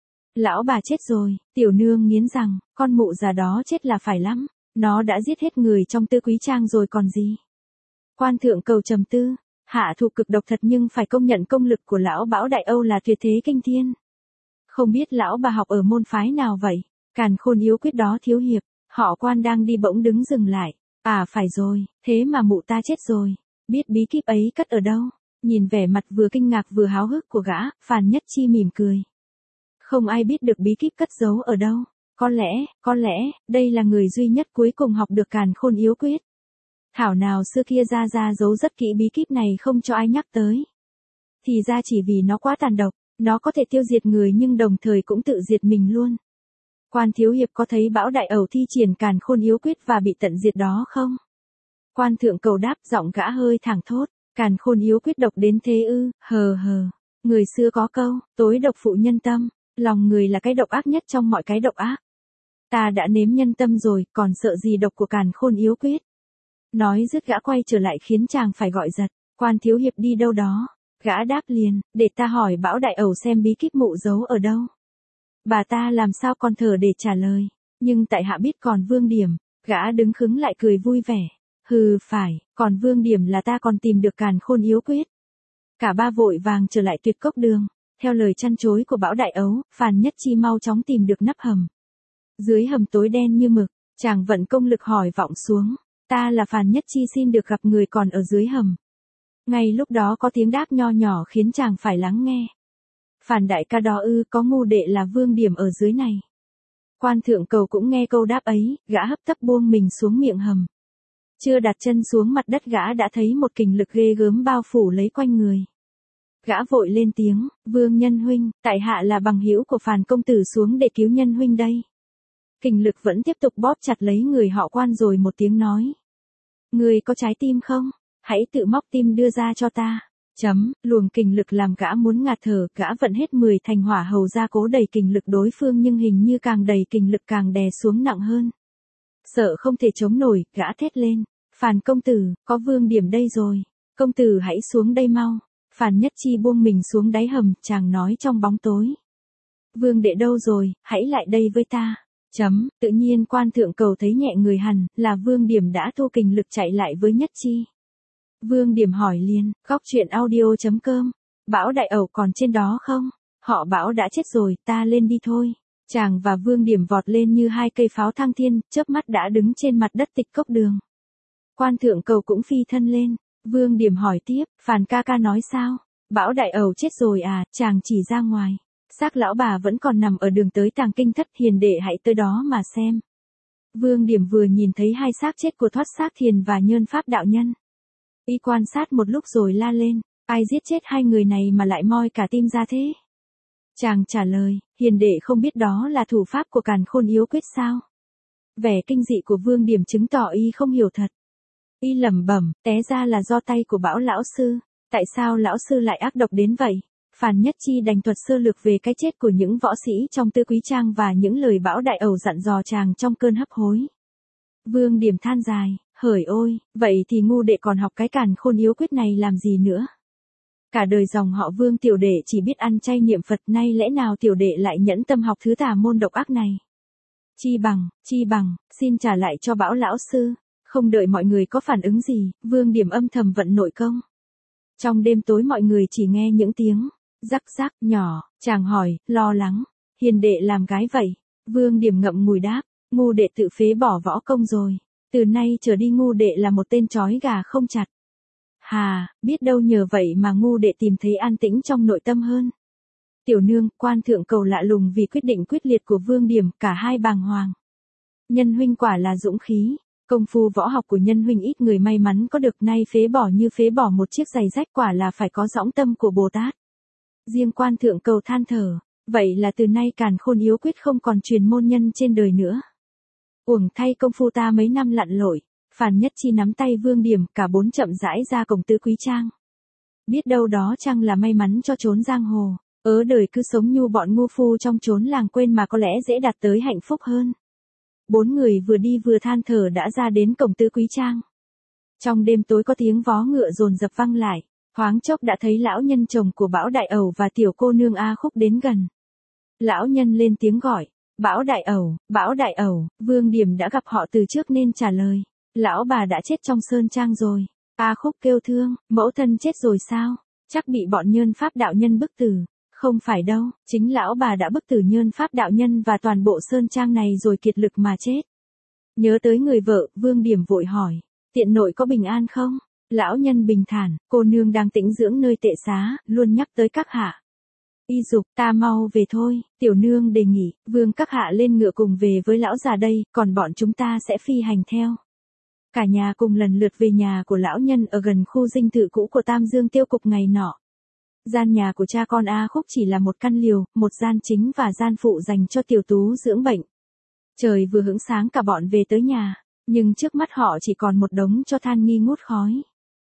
Lão bà chết rồi, Tiểu Nương nghiến rằng, con mụ già đó chết là phải lắm. Nó đã giết hết người trong Tư Quý Trang rồi còn gì. Quan Thượng Cầu trầm tư, hạ thủ cực độc thật nhưng phải công nhận công lực của lão Bảo Đại Âu là tuyệt thế kinh thiên. Không biết lão bà học ở môn phái nào vậy? Càn Khôn Yếu Quyết đó thiếu hiệp, họ Quan đang đi bỗng đứng dừng lại. À phải rồi, thế mà mụ ta chết rồi. Biết bí kíp ấy cất ở đâu? Nhìn vẻ mặt vừa kinh ngạc vừa háo hức của gã, Phàn Nhất Chi mỉm cười. Không ai biết được bí kíp cất giấu ở đâu. Có lẽ, có lẽ, đây là người duy nhất cuối cùng học được Càn Khôn Yếu Quyết. Thảo nào xưa kia ra ra giấu rất kỹ bí kíp này không cho ai nhắc tới. Thì ra chỉ vì nó quá tàn độc, nó có thể tiêu diệt người nhưng đồng thời cũng tự diệt mình luôn. Quan thiếu hiệp có thấy Bảo Đại Ẩu thi triển Càn Khôn Yếu Quyết và bị tận diệt đó không? Quan Thượng Cầu đáp, giọng gã hơi thẳng thốt. Càn Khôn Yếu Quyết độc đến thế ư? Hờ hờ. Người xưa có câu, tối độc phụ nhân tâm, lòng người là cái độc ác nhất trong mọi cái độc ác. Ta đã nếm nhân tâm rồi, còn sợ gì độc của Càn Khôn Yếu Quyết. Nói dứt gã quay trở lại khiến chàng phải gọi giật. Quan thiếu hiệp đi đâu đó? Gã đáp liền, để ta hỏi Bảo Đại Ẩu xem bí kíp mụ giấu ở đâu. Bà ta làm sao còn thở để trả lời. Nhưng tại hạ biết còn Vương Điểm. Gã đứng khứng lại cười vui vẻ. Hừ phải, còn Vương Điểm là ta còn tìm được Càn Khôn Yếu Quyết. Cả ba vội vàng trở lại tuyệt cốc đường. Theo lời chăn chối của Bảo Đại Ấu, Phàn Nhất Chi mau chóng tìm được nắp hầm. Dưới hầm tối đen như mực, chàng vận công lực hỏi vọng xuống. Ta là Phàn Nhất Chi xin được gặp người còn ở dưới hầm. Ngay lúc đó có tiếng đáp nho nhỏ khiến chàng phải lắng nghe. Phàn đại ca đó ư, có ngu đệ là Vương Điểm ở dưới này. Quan Thượng Cầu cũng nghe câu đáp ấy, gã hấp tấp buông mình xuống miệng hầm. Chưa đặt chân xuống mặt đất gã đã thấy một kình lực ghê gớm bao phủ lấy quanh người. Gã vội lên tiếng, Vương Nhân huynh, tại hạ là bằng hữu của Phàn công tử xuống để cứu Nhân huynh đây. Kình lực vẫn tiếp tục bóp chặt lấy người họ Quan rồi một tiếng nói. Người có trái tim không? Hãy tự móc tim đưa ra cho ta. Chấm, luồng kình lực làm gã muốn ngạt thở, gã vận hết mười thành hỏa hầu ra cố đẩy kình lực đối phương nhưng hình như càng đẩy kình lực càng đè xuống nặng hơn. Sợ không thể chống nổi, gã thét lên. Phàn công tử, có Vương Điểm đây rồi. Công tử hãy xuống đây mau. Phàn Nhất Chi buông mình xuống đáy hầm, chàng nói trong bóng tối. Vương đệ đâu rồi, hãy lại đây với ta. Chấm, tự nhiên quan thượng cầu thấy nhẹ người hẳn, là Vương Điểm đã thu kình lực chạy lại với Nhất Chi. Vương Điểm hỏi liền, góc chuyện audio.com, Bảo Đại Ẩu còn trên đó không? Họ Bảo đã chết rồi, ta lên đi thôi. Chàng và Vương Điểm vọt lên như hai cây pháo thăng thiên, chớp mắt đã đứng trên mặt đất Tịch Cốc Đường. Quan thượng cầu cũng phi thân lên. Vương Điểm hỏi tiếp, Phàn ca ca nói sao? Bảo Đại Ẩu chết rồi à? Chàng chỉ ra ngoài. Xác lão bà vẫn còn nằm ở đường tới Tàng Kinh Thất, hiền đệ hãy tới đó mà xem. Vương Điểm vừa nhìn thấy hai xác chết của Thoát Xác Thiền và Nhơn Pháp đạo nhân. Y quan sát một lúc rồi la lên, ai giết chết hai người này mà lại moi cả tim ra thế? Chàng trả lời, hiền đệ không biết đó là thủ pháp của Càn Khôn Yếu Quyết sao? Vẻ kinh dị của Vương Điểm chứng tỏ y không hiểu thật. Y lẩm bẩm, té ra là do tay của Bảo lão sư, tại sao lão sư lại ác độc đến vậy? Phàn Nhất Chi đành thuật sơ lược về cái chết của những võ sĩ trong Tư Quý Trang và những lời Bảo Đại Ẩu dặn dò chàng trong cơn hấp hối. Vương Điểm than dài, hởi ôi, vậy thì ngu đệ còn học cái Càn Khôn Yếu Quyết này làm gì nữa? Cả đời dòng họ Vương tiểu đệ chỉ biết ăn chay niệm Phật, nay lẽ nào tiểu đệ lại nhẫn tâm học thứ tà môn độc ác này? Chi bằng, chi bằng, xin trả lại cho Bảo lão sư. Không đợi mọi người có phản ứng gì, Vương Điểm âm thầm vận nội công. Trong đêm tối mọi người chỉ nghe những tiếng rắc rắc nhỏ, chàng hỏi, lo lắng, hiền đệ làm gái vậy? Vương Điểm ngậm ngùi đáp, ngu đệ tự phế bỏ võ công rồi, từ nay trở đi ngu đệ là một tên trói gà không chặt. Hà, biết đâu nhờ vậy mà ngu đệ tìm thấy an tĩnh trong nội tâm hơn. Tiểu nương, quan thượng cầu lạ lùng vì quyết định quyết liệt của Vương Điểm, cả hai bàng hoàng. Nhân huynh quả là dũng khí, công phu võ học của nhân huynh ít người may mắn có được, nay phế bỏ như phế bỏ một chiếc giày rách, quả là phải có dõng tâm của Bồ Tát. Riêng quan thượng cầu than thở, vậy là từ nay Càn Khôn Yếu Quyết không còn truyền môn nhân trên đời nữa. Uổng thay công phu ta mấy năm lặn lội. Phàn Nhất Chi nắm tay Vương Điểm, cả bốn chậm rãi ra cổng Tư Quý Trang. Biết đâu đó chăng là may mắn cho chốn giang hồ, ớ đời cứ sống nhu bọn ngu phu trong chốn làng quên mà có lẽ dễ đạt tới hạnh phúc hơn. Bốn người vừa đi vừa than thở đã ra đến cổng Tư Quý Trang. Trong đêm tối có tiếng vó ngựa dồn dập vang lại, thoáng chốc đã thấy lão nhân chồng của Bảo Đại Ẩu và tiểu cô nương A Khúc đến gần. Lão nhân lên tiếng gọi, Bảo Đại Ẩu, Bảo Đại Ẩu. Vương Điểm đã gặp họ từ trước nên trả lời, lão bà đã chết trong sơn trang rồi. A Khúc kêu thương, mẫu thân chết rồi sao? Chắc bị bọn Nhơn Pháp đạo nhân bức tử. Không phải đâu, chính lão bà đã bức tử Nhơn Pháp đạo nhân và toàn bộ sơn trang này rồi kiệt lực mà chết. Nhớ tới người vợ, Vương Điểm vội hỏi, tiện nội có bình an không? Lão nhân bình thản, cô nương đang tĩnh dưỡng nơi tệ xá, luôn nhắc tới các hạ. Y dục, ta mau về thôi, tiểu nương đề nghị, Vương các hạ lên ngựa cùng về với lão già đây, còn bọn chúng ta sẽ phi hành theo. Cả nhà cùng lần lượt về nhà của lão nhân ở gần khu dinh thự cũ của Tam Dương Tiêu Cục ngày nọ. Gian nhà của cha con A Khúc chỉ là một căn liều, một gian chính và gian phụ dành cho tiểu tú dưỡng bệnh. Trời vừa hửng sáng cả bọn về tới nhà, nhưng trước mắt họ chỉ còn một đống tro than nghi ngút khói.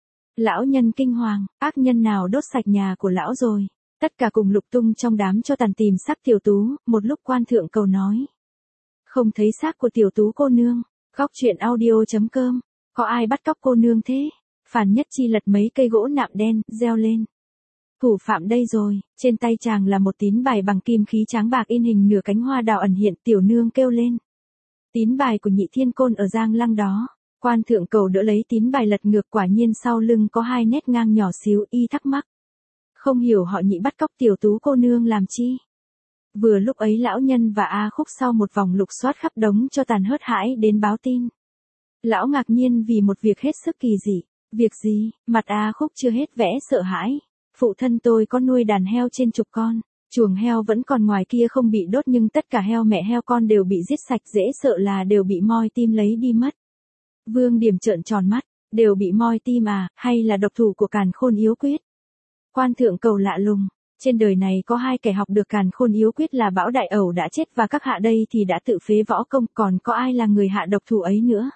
Lão nhân kinh hoàng, ác nhân nào đốt sạch nhà của lão rồi. Tất cả cùng lục tung trong đám cho tàn tìm xác tiểu tú, một lúc quan thượng cầu nói. Không thấy xác của tiểu tú cô nương. Góc chuyện audio.com, có ai bắt cóc cô nương thế? Phàn Nhất Chi lật mấy cây gỗ nạm đen, reo lên. Thủ phạm đây rồi, trên tay chàng là một tín bài bằng kim khí tráng bạc in hình nửa cánh hoa đào ẩn hiện, tiểu nương kêu lên. Tín bài của Nhị Thiên Côn ở Giang Lăng đó. Quan thượng cầu đỡ lấy tín bài lật ngược, quả nhiên sau lưng có hai nét ngang nhỏ xíu, y thắc mắc. Không hiểu họ Nhị bắt cóc tiểu tú cô nương làm chi? Vừa lúc ấy lão nhân và A Khúc sau một vòng lục soát khắp đống cho tàn hớt hãi đến báo tin. Lão ngạc nhiên vì một việc hết sức kỳ dị. Việc gì? Mặt A Khúc chưa hết vẻ sợ hãi. Phụ thân tôi có nuôi đàn heo trên chục con. Chuồng heo vẫn còn ngoài kia không bị đốt nhưng tất cả heo mẹ heo con đều bị giết sạch, dễ sợ là đều bị moi tim lấy đi mất. Vương Điểm trợn tròn mắt, đều bị moi tim à, hay là độc thủ của Càn Khôn Yếu Quyết? Quan thượng cầu lạ lùng. Trên đời này có hai kẻ học được Càn Khôn Yếu Quyết là Bảo Đại Ẩu đã chết và các hạ đây thì đã tự phế võ công, còn có ai là người hạ độc thủ ấy nữa.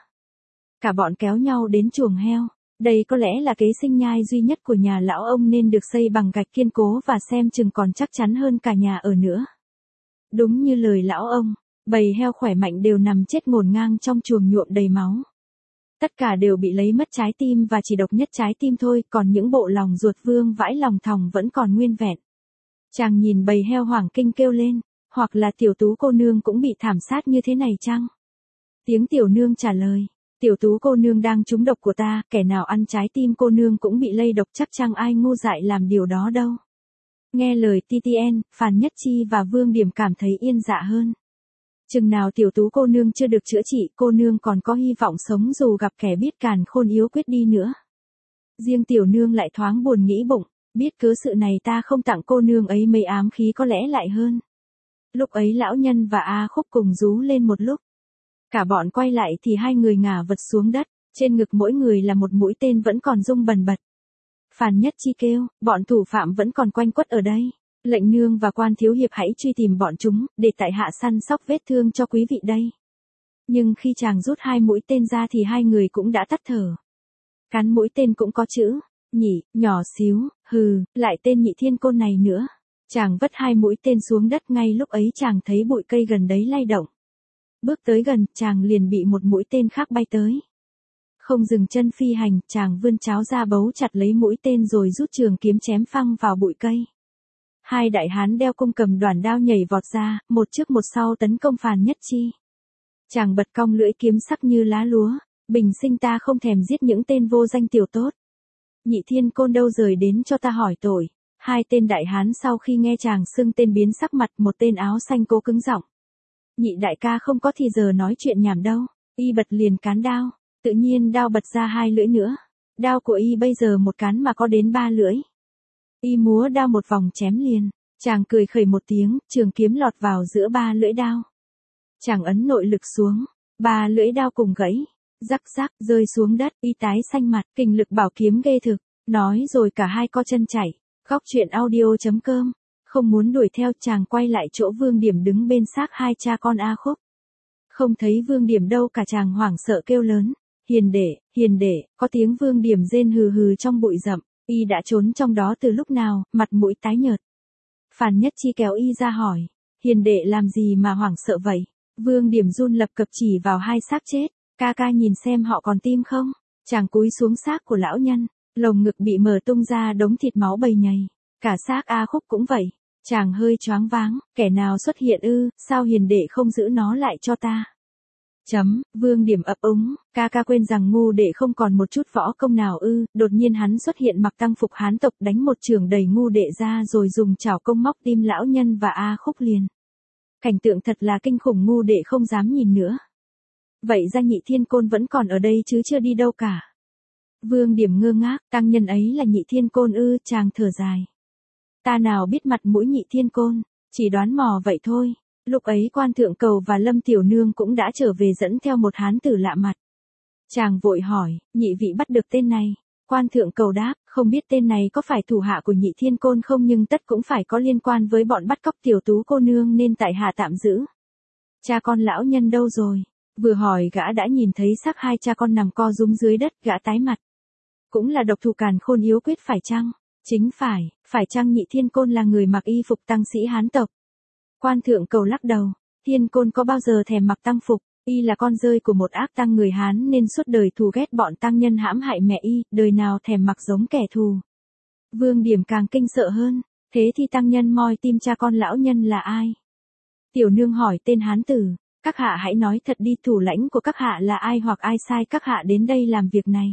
Cả bọn kéo nhau đến chuồng heo. Đây có lẽ là kế sinh nhai duy nhất của nhà lão ông nên được xây bằng gạch kiên cố và xem chừng còn chắc chắn hơn cả nhà ở nữa. Đúng như lời lão ông, bầy heo khỏe mạnh đều nằm chết ngổn ngang trong chuồng nhuộm đầy máu. Tất cả đều bị lấy mất trái tim và chỉ độc nhất trái tim thôi, còn những bộ lòng ruột vương vãi lòng thòng vẫn còn nguyên vẹn. Chàng nhìn bầy heo hoảng kinh kêu lên, Hoặc là tiểu tú cô nương cũng bị thảm sát như thế này chăng? Tiếng tiểu nương trả lời. Tiểu tú cô nương đang trúng độc của ta, kẻ nào ăn trái tim cô nương cũng bị lây độc, chắc chăng ai ngu dại làm điều đó đâu. Nghe lời tê tê en, Phàn Nhất Chi và Vương Điểm cảm thấy yên dạ hơn. Chừng nào tiểu tú cô nương chưa được chữa trị, cô nương còn có hy vọng sống dù gặp kẻ biết càn khôn yếu quyết đi nữa. Riêng tiểu nương lại thoáng buồn nghĩ bụng, biết cớ sự này ta không tặng cô nương ấy mấy ám khí có lẽ lại hơn. Lúc ấy lão nhân và A Khúc cùng rú lên một lúc. Cả bọn quay lại thì hai người ngả vật xuống đất, trên ngực mỗi người là một mũi tên vẫn còn rung bần bật. Phàn Nhất Chi kêu, bọn thủ phạm vẫn còn quanh quất ở đây. Lệnh nương và Quan thiếu hiệp hãy truy tìm bọn chúng, để tại hạ săn sóc vết thương cho quý vị đây. Nhưng khi chàng rút hai mũi tên ra thì hai người cũng đã tắt thở. Cán mũi tên cũng có chữ, nhỉ, nhỏ xíu, hừ, lại tên Nhị Thiên Côn này nữa. Chàng vất hai mũi tên xuống đất, ngay lúc ấy chàng thấy bụi cây gần đấy lay động. Bước tới gần, chàng liền bị một mũi tên khác bay tới. Không dừng chân phi hành, chàng vươn cháo ra bấu chặt lấy mũi tên rồi rút trường kiếm chém phăng vào bụi cây. Hai đại hán đeo cung cầm đoàn đao nhảy vọt ra, một trước một sau tấn công Phàn Nhất Chi. Chàng bật cong lưỡi kiếm sắc như lá lúa, bình sinh ta không thèm giết những tên vô danh tiểu tốt. Nhị Thiên Côn đâu rời đến cho ta hỏi tội. Hai tên đại hán sau khi nghe chàng xưng tên biến sắc mặt, một tên áo xanh cố cứng giọng. Nhị đại ca không có thì giờ nói chuyện nhảm đâu. Y bật liền cán đao, tự nhiên đao bật ra hai lưỡi nữa. Đao của y bây giờ một cán mà có đến ba lưỡi. Y múa đao một vòng chém liền, chàng cười khẩy một tiếng, trường kiếm lọt vào giữa ba lưỡi đao. Chàng ấn nội lực xuống, ba lưỡi đao cùng gãy, rắc rắc rơi xuống đất, y tái xanh mặt, kinh lực bảo kiếm ghê thực, nói rồi cả hai co chân chạy. Góc truyện audio chấm com, không muốn đuổi theo, chàng quay lại chỗ Vương Điểm đứng bên xác hai cha con A Khúc. Không thấy Vương Điểm đâu cả, chàng hoảng sợ kêu lớn, hiền đệ, hiền đệ, có tiếng Vương Điểm rên hừ hừ trong bụi rậm. Y đã trốn trong đó từ lúc nào, mặt mũi tái nhợt. Phàn Nhất Chi kéo y ra hỏi, hiền đệ làm gì mà hoảng sợ vậy? Vương Điểm run lập cập chỉ vào hai xác chết, ca ca nhìn xem họ còn tim không? Chàng cúi xuống xác của lão nhân, lồng ngực bị mở tung ra đống thịt máu bầy nhầy, cả xác A Khúc cũng vậy. Chàng hơi choáng váng, kẻ nào xuất hiện ư, sao hiền đệ không giữ nó lại cho ta? Chấm, Vương Điểm ấp úng, ca ca quên rằng ngu đệ không còn một chút võ công nào ư. Đột nhiên hắn xuất hiện mặc tăng phục hán tộc, đánh một chưởng đẩy ngu đệ ra rồi dùng chảo công móc tim lão nhân và A Khúc liền. Cảnh tượng thật là kinh khủng, ngu đệ không dám nhìn nữa. Vậy ra Nhị Thiên Côn vẫn còn ở đây chứ chưa đi đâu cả. Vương Điểm ngơ ngác, tăng nhân ấy là Nhị Thiên Côn ư? Chàng thở dài. Ta nào biết mặt mũi Nhị Thiên Côn, chỉ đoán mò vậy thôi. Lúc ấy Quan Thượng Cầu và Lâm Tiểu Nương cũng đã trở về dẫn theo một hán tử lạ mặt. Chàng vội hỏi, nhị vị bắt được tên này? Quan Thượng Cầu đáp, không biết tên này có phải thủ hạ của Nhị Thiên Côn không, nhưng tất cũng phải có liên quan với bọn bắt cóc tiểu tú cô nương nên tại hạ tạm giữ. Cha con lão nhân đâu rồi? Vừa hỏi gã đã nhìn thấy xác hai cha con nằm co rúm dưới đất, gã tái mặt. Cũng là độc thủ càn khôn yếu quyết phải chăng? Chính phải, phải chăng Nhị Thiên Côn là người mặc y phục tăng sĩ hán tộc? Quan Thượng Cầu lắc đầu, Thiên Côn có bao giờ thèm mặc tăng phục, y là con rơi của một ác tăng người Hán nên suốt đời thù ghét bọn tăng nhân hãm hại mẹ y, đời nào thèm mặc giống kẻ thù. Vương Điểm càng kinh sợ hơn, thế thì tăng nhân moi tim cha con lão nhân là ai? Tiểu nương hỏi tên hán tử, các hạ hãy nói thật đi, thủ lãnh của các hạ là ai hoặc ai sai các hạ đến đây làm việc này?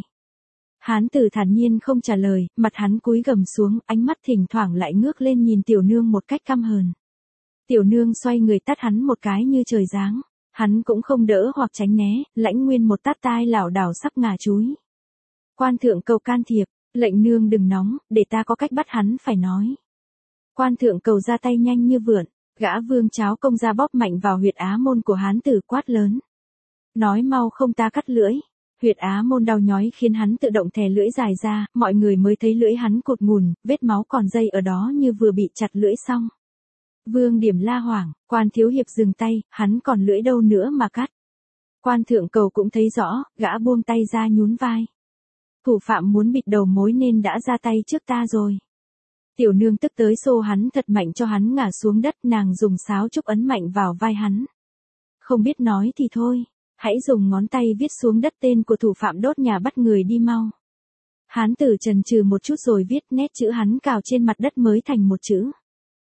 Hán tử thản nhiên không trả lời, mặt hắn cúi gầm xuống, ánh mắt thỉnh thoảng lại ngước lên nhìn tiểu nương một cách căm hờn. Tiểu nương xoay người tát hắn một cái như trời giáng, hắn cũng không đỡ hoặc tránh né, lãnh nguyên một tát tai lảo đảo sắp ngã chúi. Quan Thượng Cầu can thiệp, lệnh nương đừng nóng, để ta có cách bắt hắn phải nói. Quan Thượng Cầu ra tay nhanh như vượn, gã vương cháo công ra bóp mạnh vào huyệt á môn của hán tử, quát lớn. Nói mau không ta cắt lưỡi. Huyệt á môn đau nhói khiến hắn tự động thè lưỡi dài ra, mọi người mới thấy lưỡi hắn cụt ngùn, vết máu còn dây ở đó như vừa bị chặt lưỡi xong. Vương Điểm la hoảng, Quan thiếu hiệp dừng tay, hắn còn lưỡi đâu nữa mà cắt. Quan Thượng Cầu cũng thấy rõ, gã buông tay ra nhún vai. Thủ phạm muốn bịt đầu mối nên đã ra tay trước ta rồi. Tiểu nương tức tới xô hắn thật mạnh cho hắn ngã xuống đất, nàng dùng sáo trúc ấn mạnh vào vai hắn. Không biết nói thì thôi, hãy dùng ngón tay viết xuống đất tên của thủ phạm đốt nhà bắt người đi mau. Hán tử chần chừ một chút rồi viết nét chữ hắn cào trên mặt đất mới thành một chữ.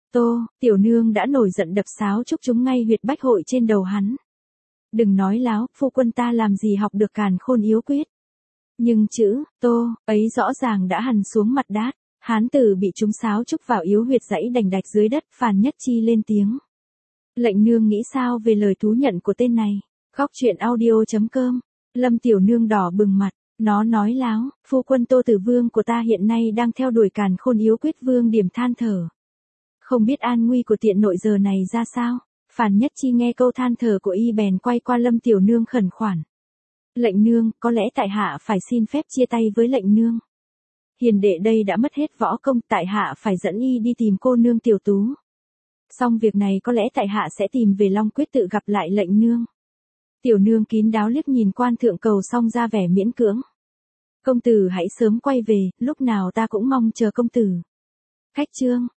Tô, tiểu nương đã nổi giận đập sáo trúc chúng ngay huyệt bách hội trên đầu hắn. Đừng nói láo, phu quân ta làm gì học được càn khôn yếu quyết. Nhưng chữ, tô, ấy rõ ràng đã hằn xuống mặt đát. Hán tử bị chúng sáo trúc vào yếu huyệt dãy đành đạch dưới đất, Phàn Nhất Chi lên tiếng. Lệnh nương nghĩ sao về lời thú nhận của tên này? Khóc chuyện audio chấm com. Lâm tiểu nương đỏ bừng mặt, nó nói láo, phu quân Tô Tử Vương của ta hiện nay đang theo đuổi càn khôn yếu quyết. Vương Điểm than thở. Không biết an nguy của tiện nội giờ này ra sao? Phàn Nhất Chi nghe câu than thở của y bèn quay qua Lâm tiểu nương khẩn khoản. Lệnh nương, có lẽ tại hạ phải xin phép chia tay với lệnh nương. Hiền đệ đây đã mất hết võ công, tại hạ phải dẫn y đi tìm cô nương tiểu tú. Xong việc này có lẽ tại hạ sẽ tìm về Long Quyết tự gặp lại lệnh nương. Tiểu nương kín đáo liếc nhìn quan thượng cầu xong ra vẻ miễn cưỡng. Công tử hãy sớm quay về, lúc nào ta cũng mong chờ công tử. Khách trương.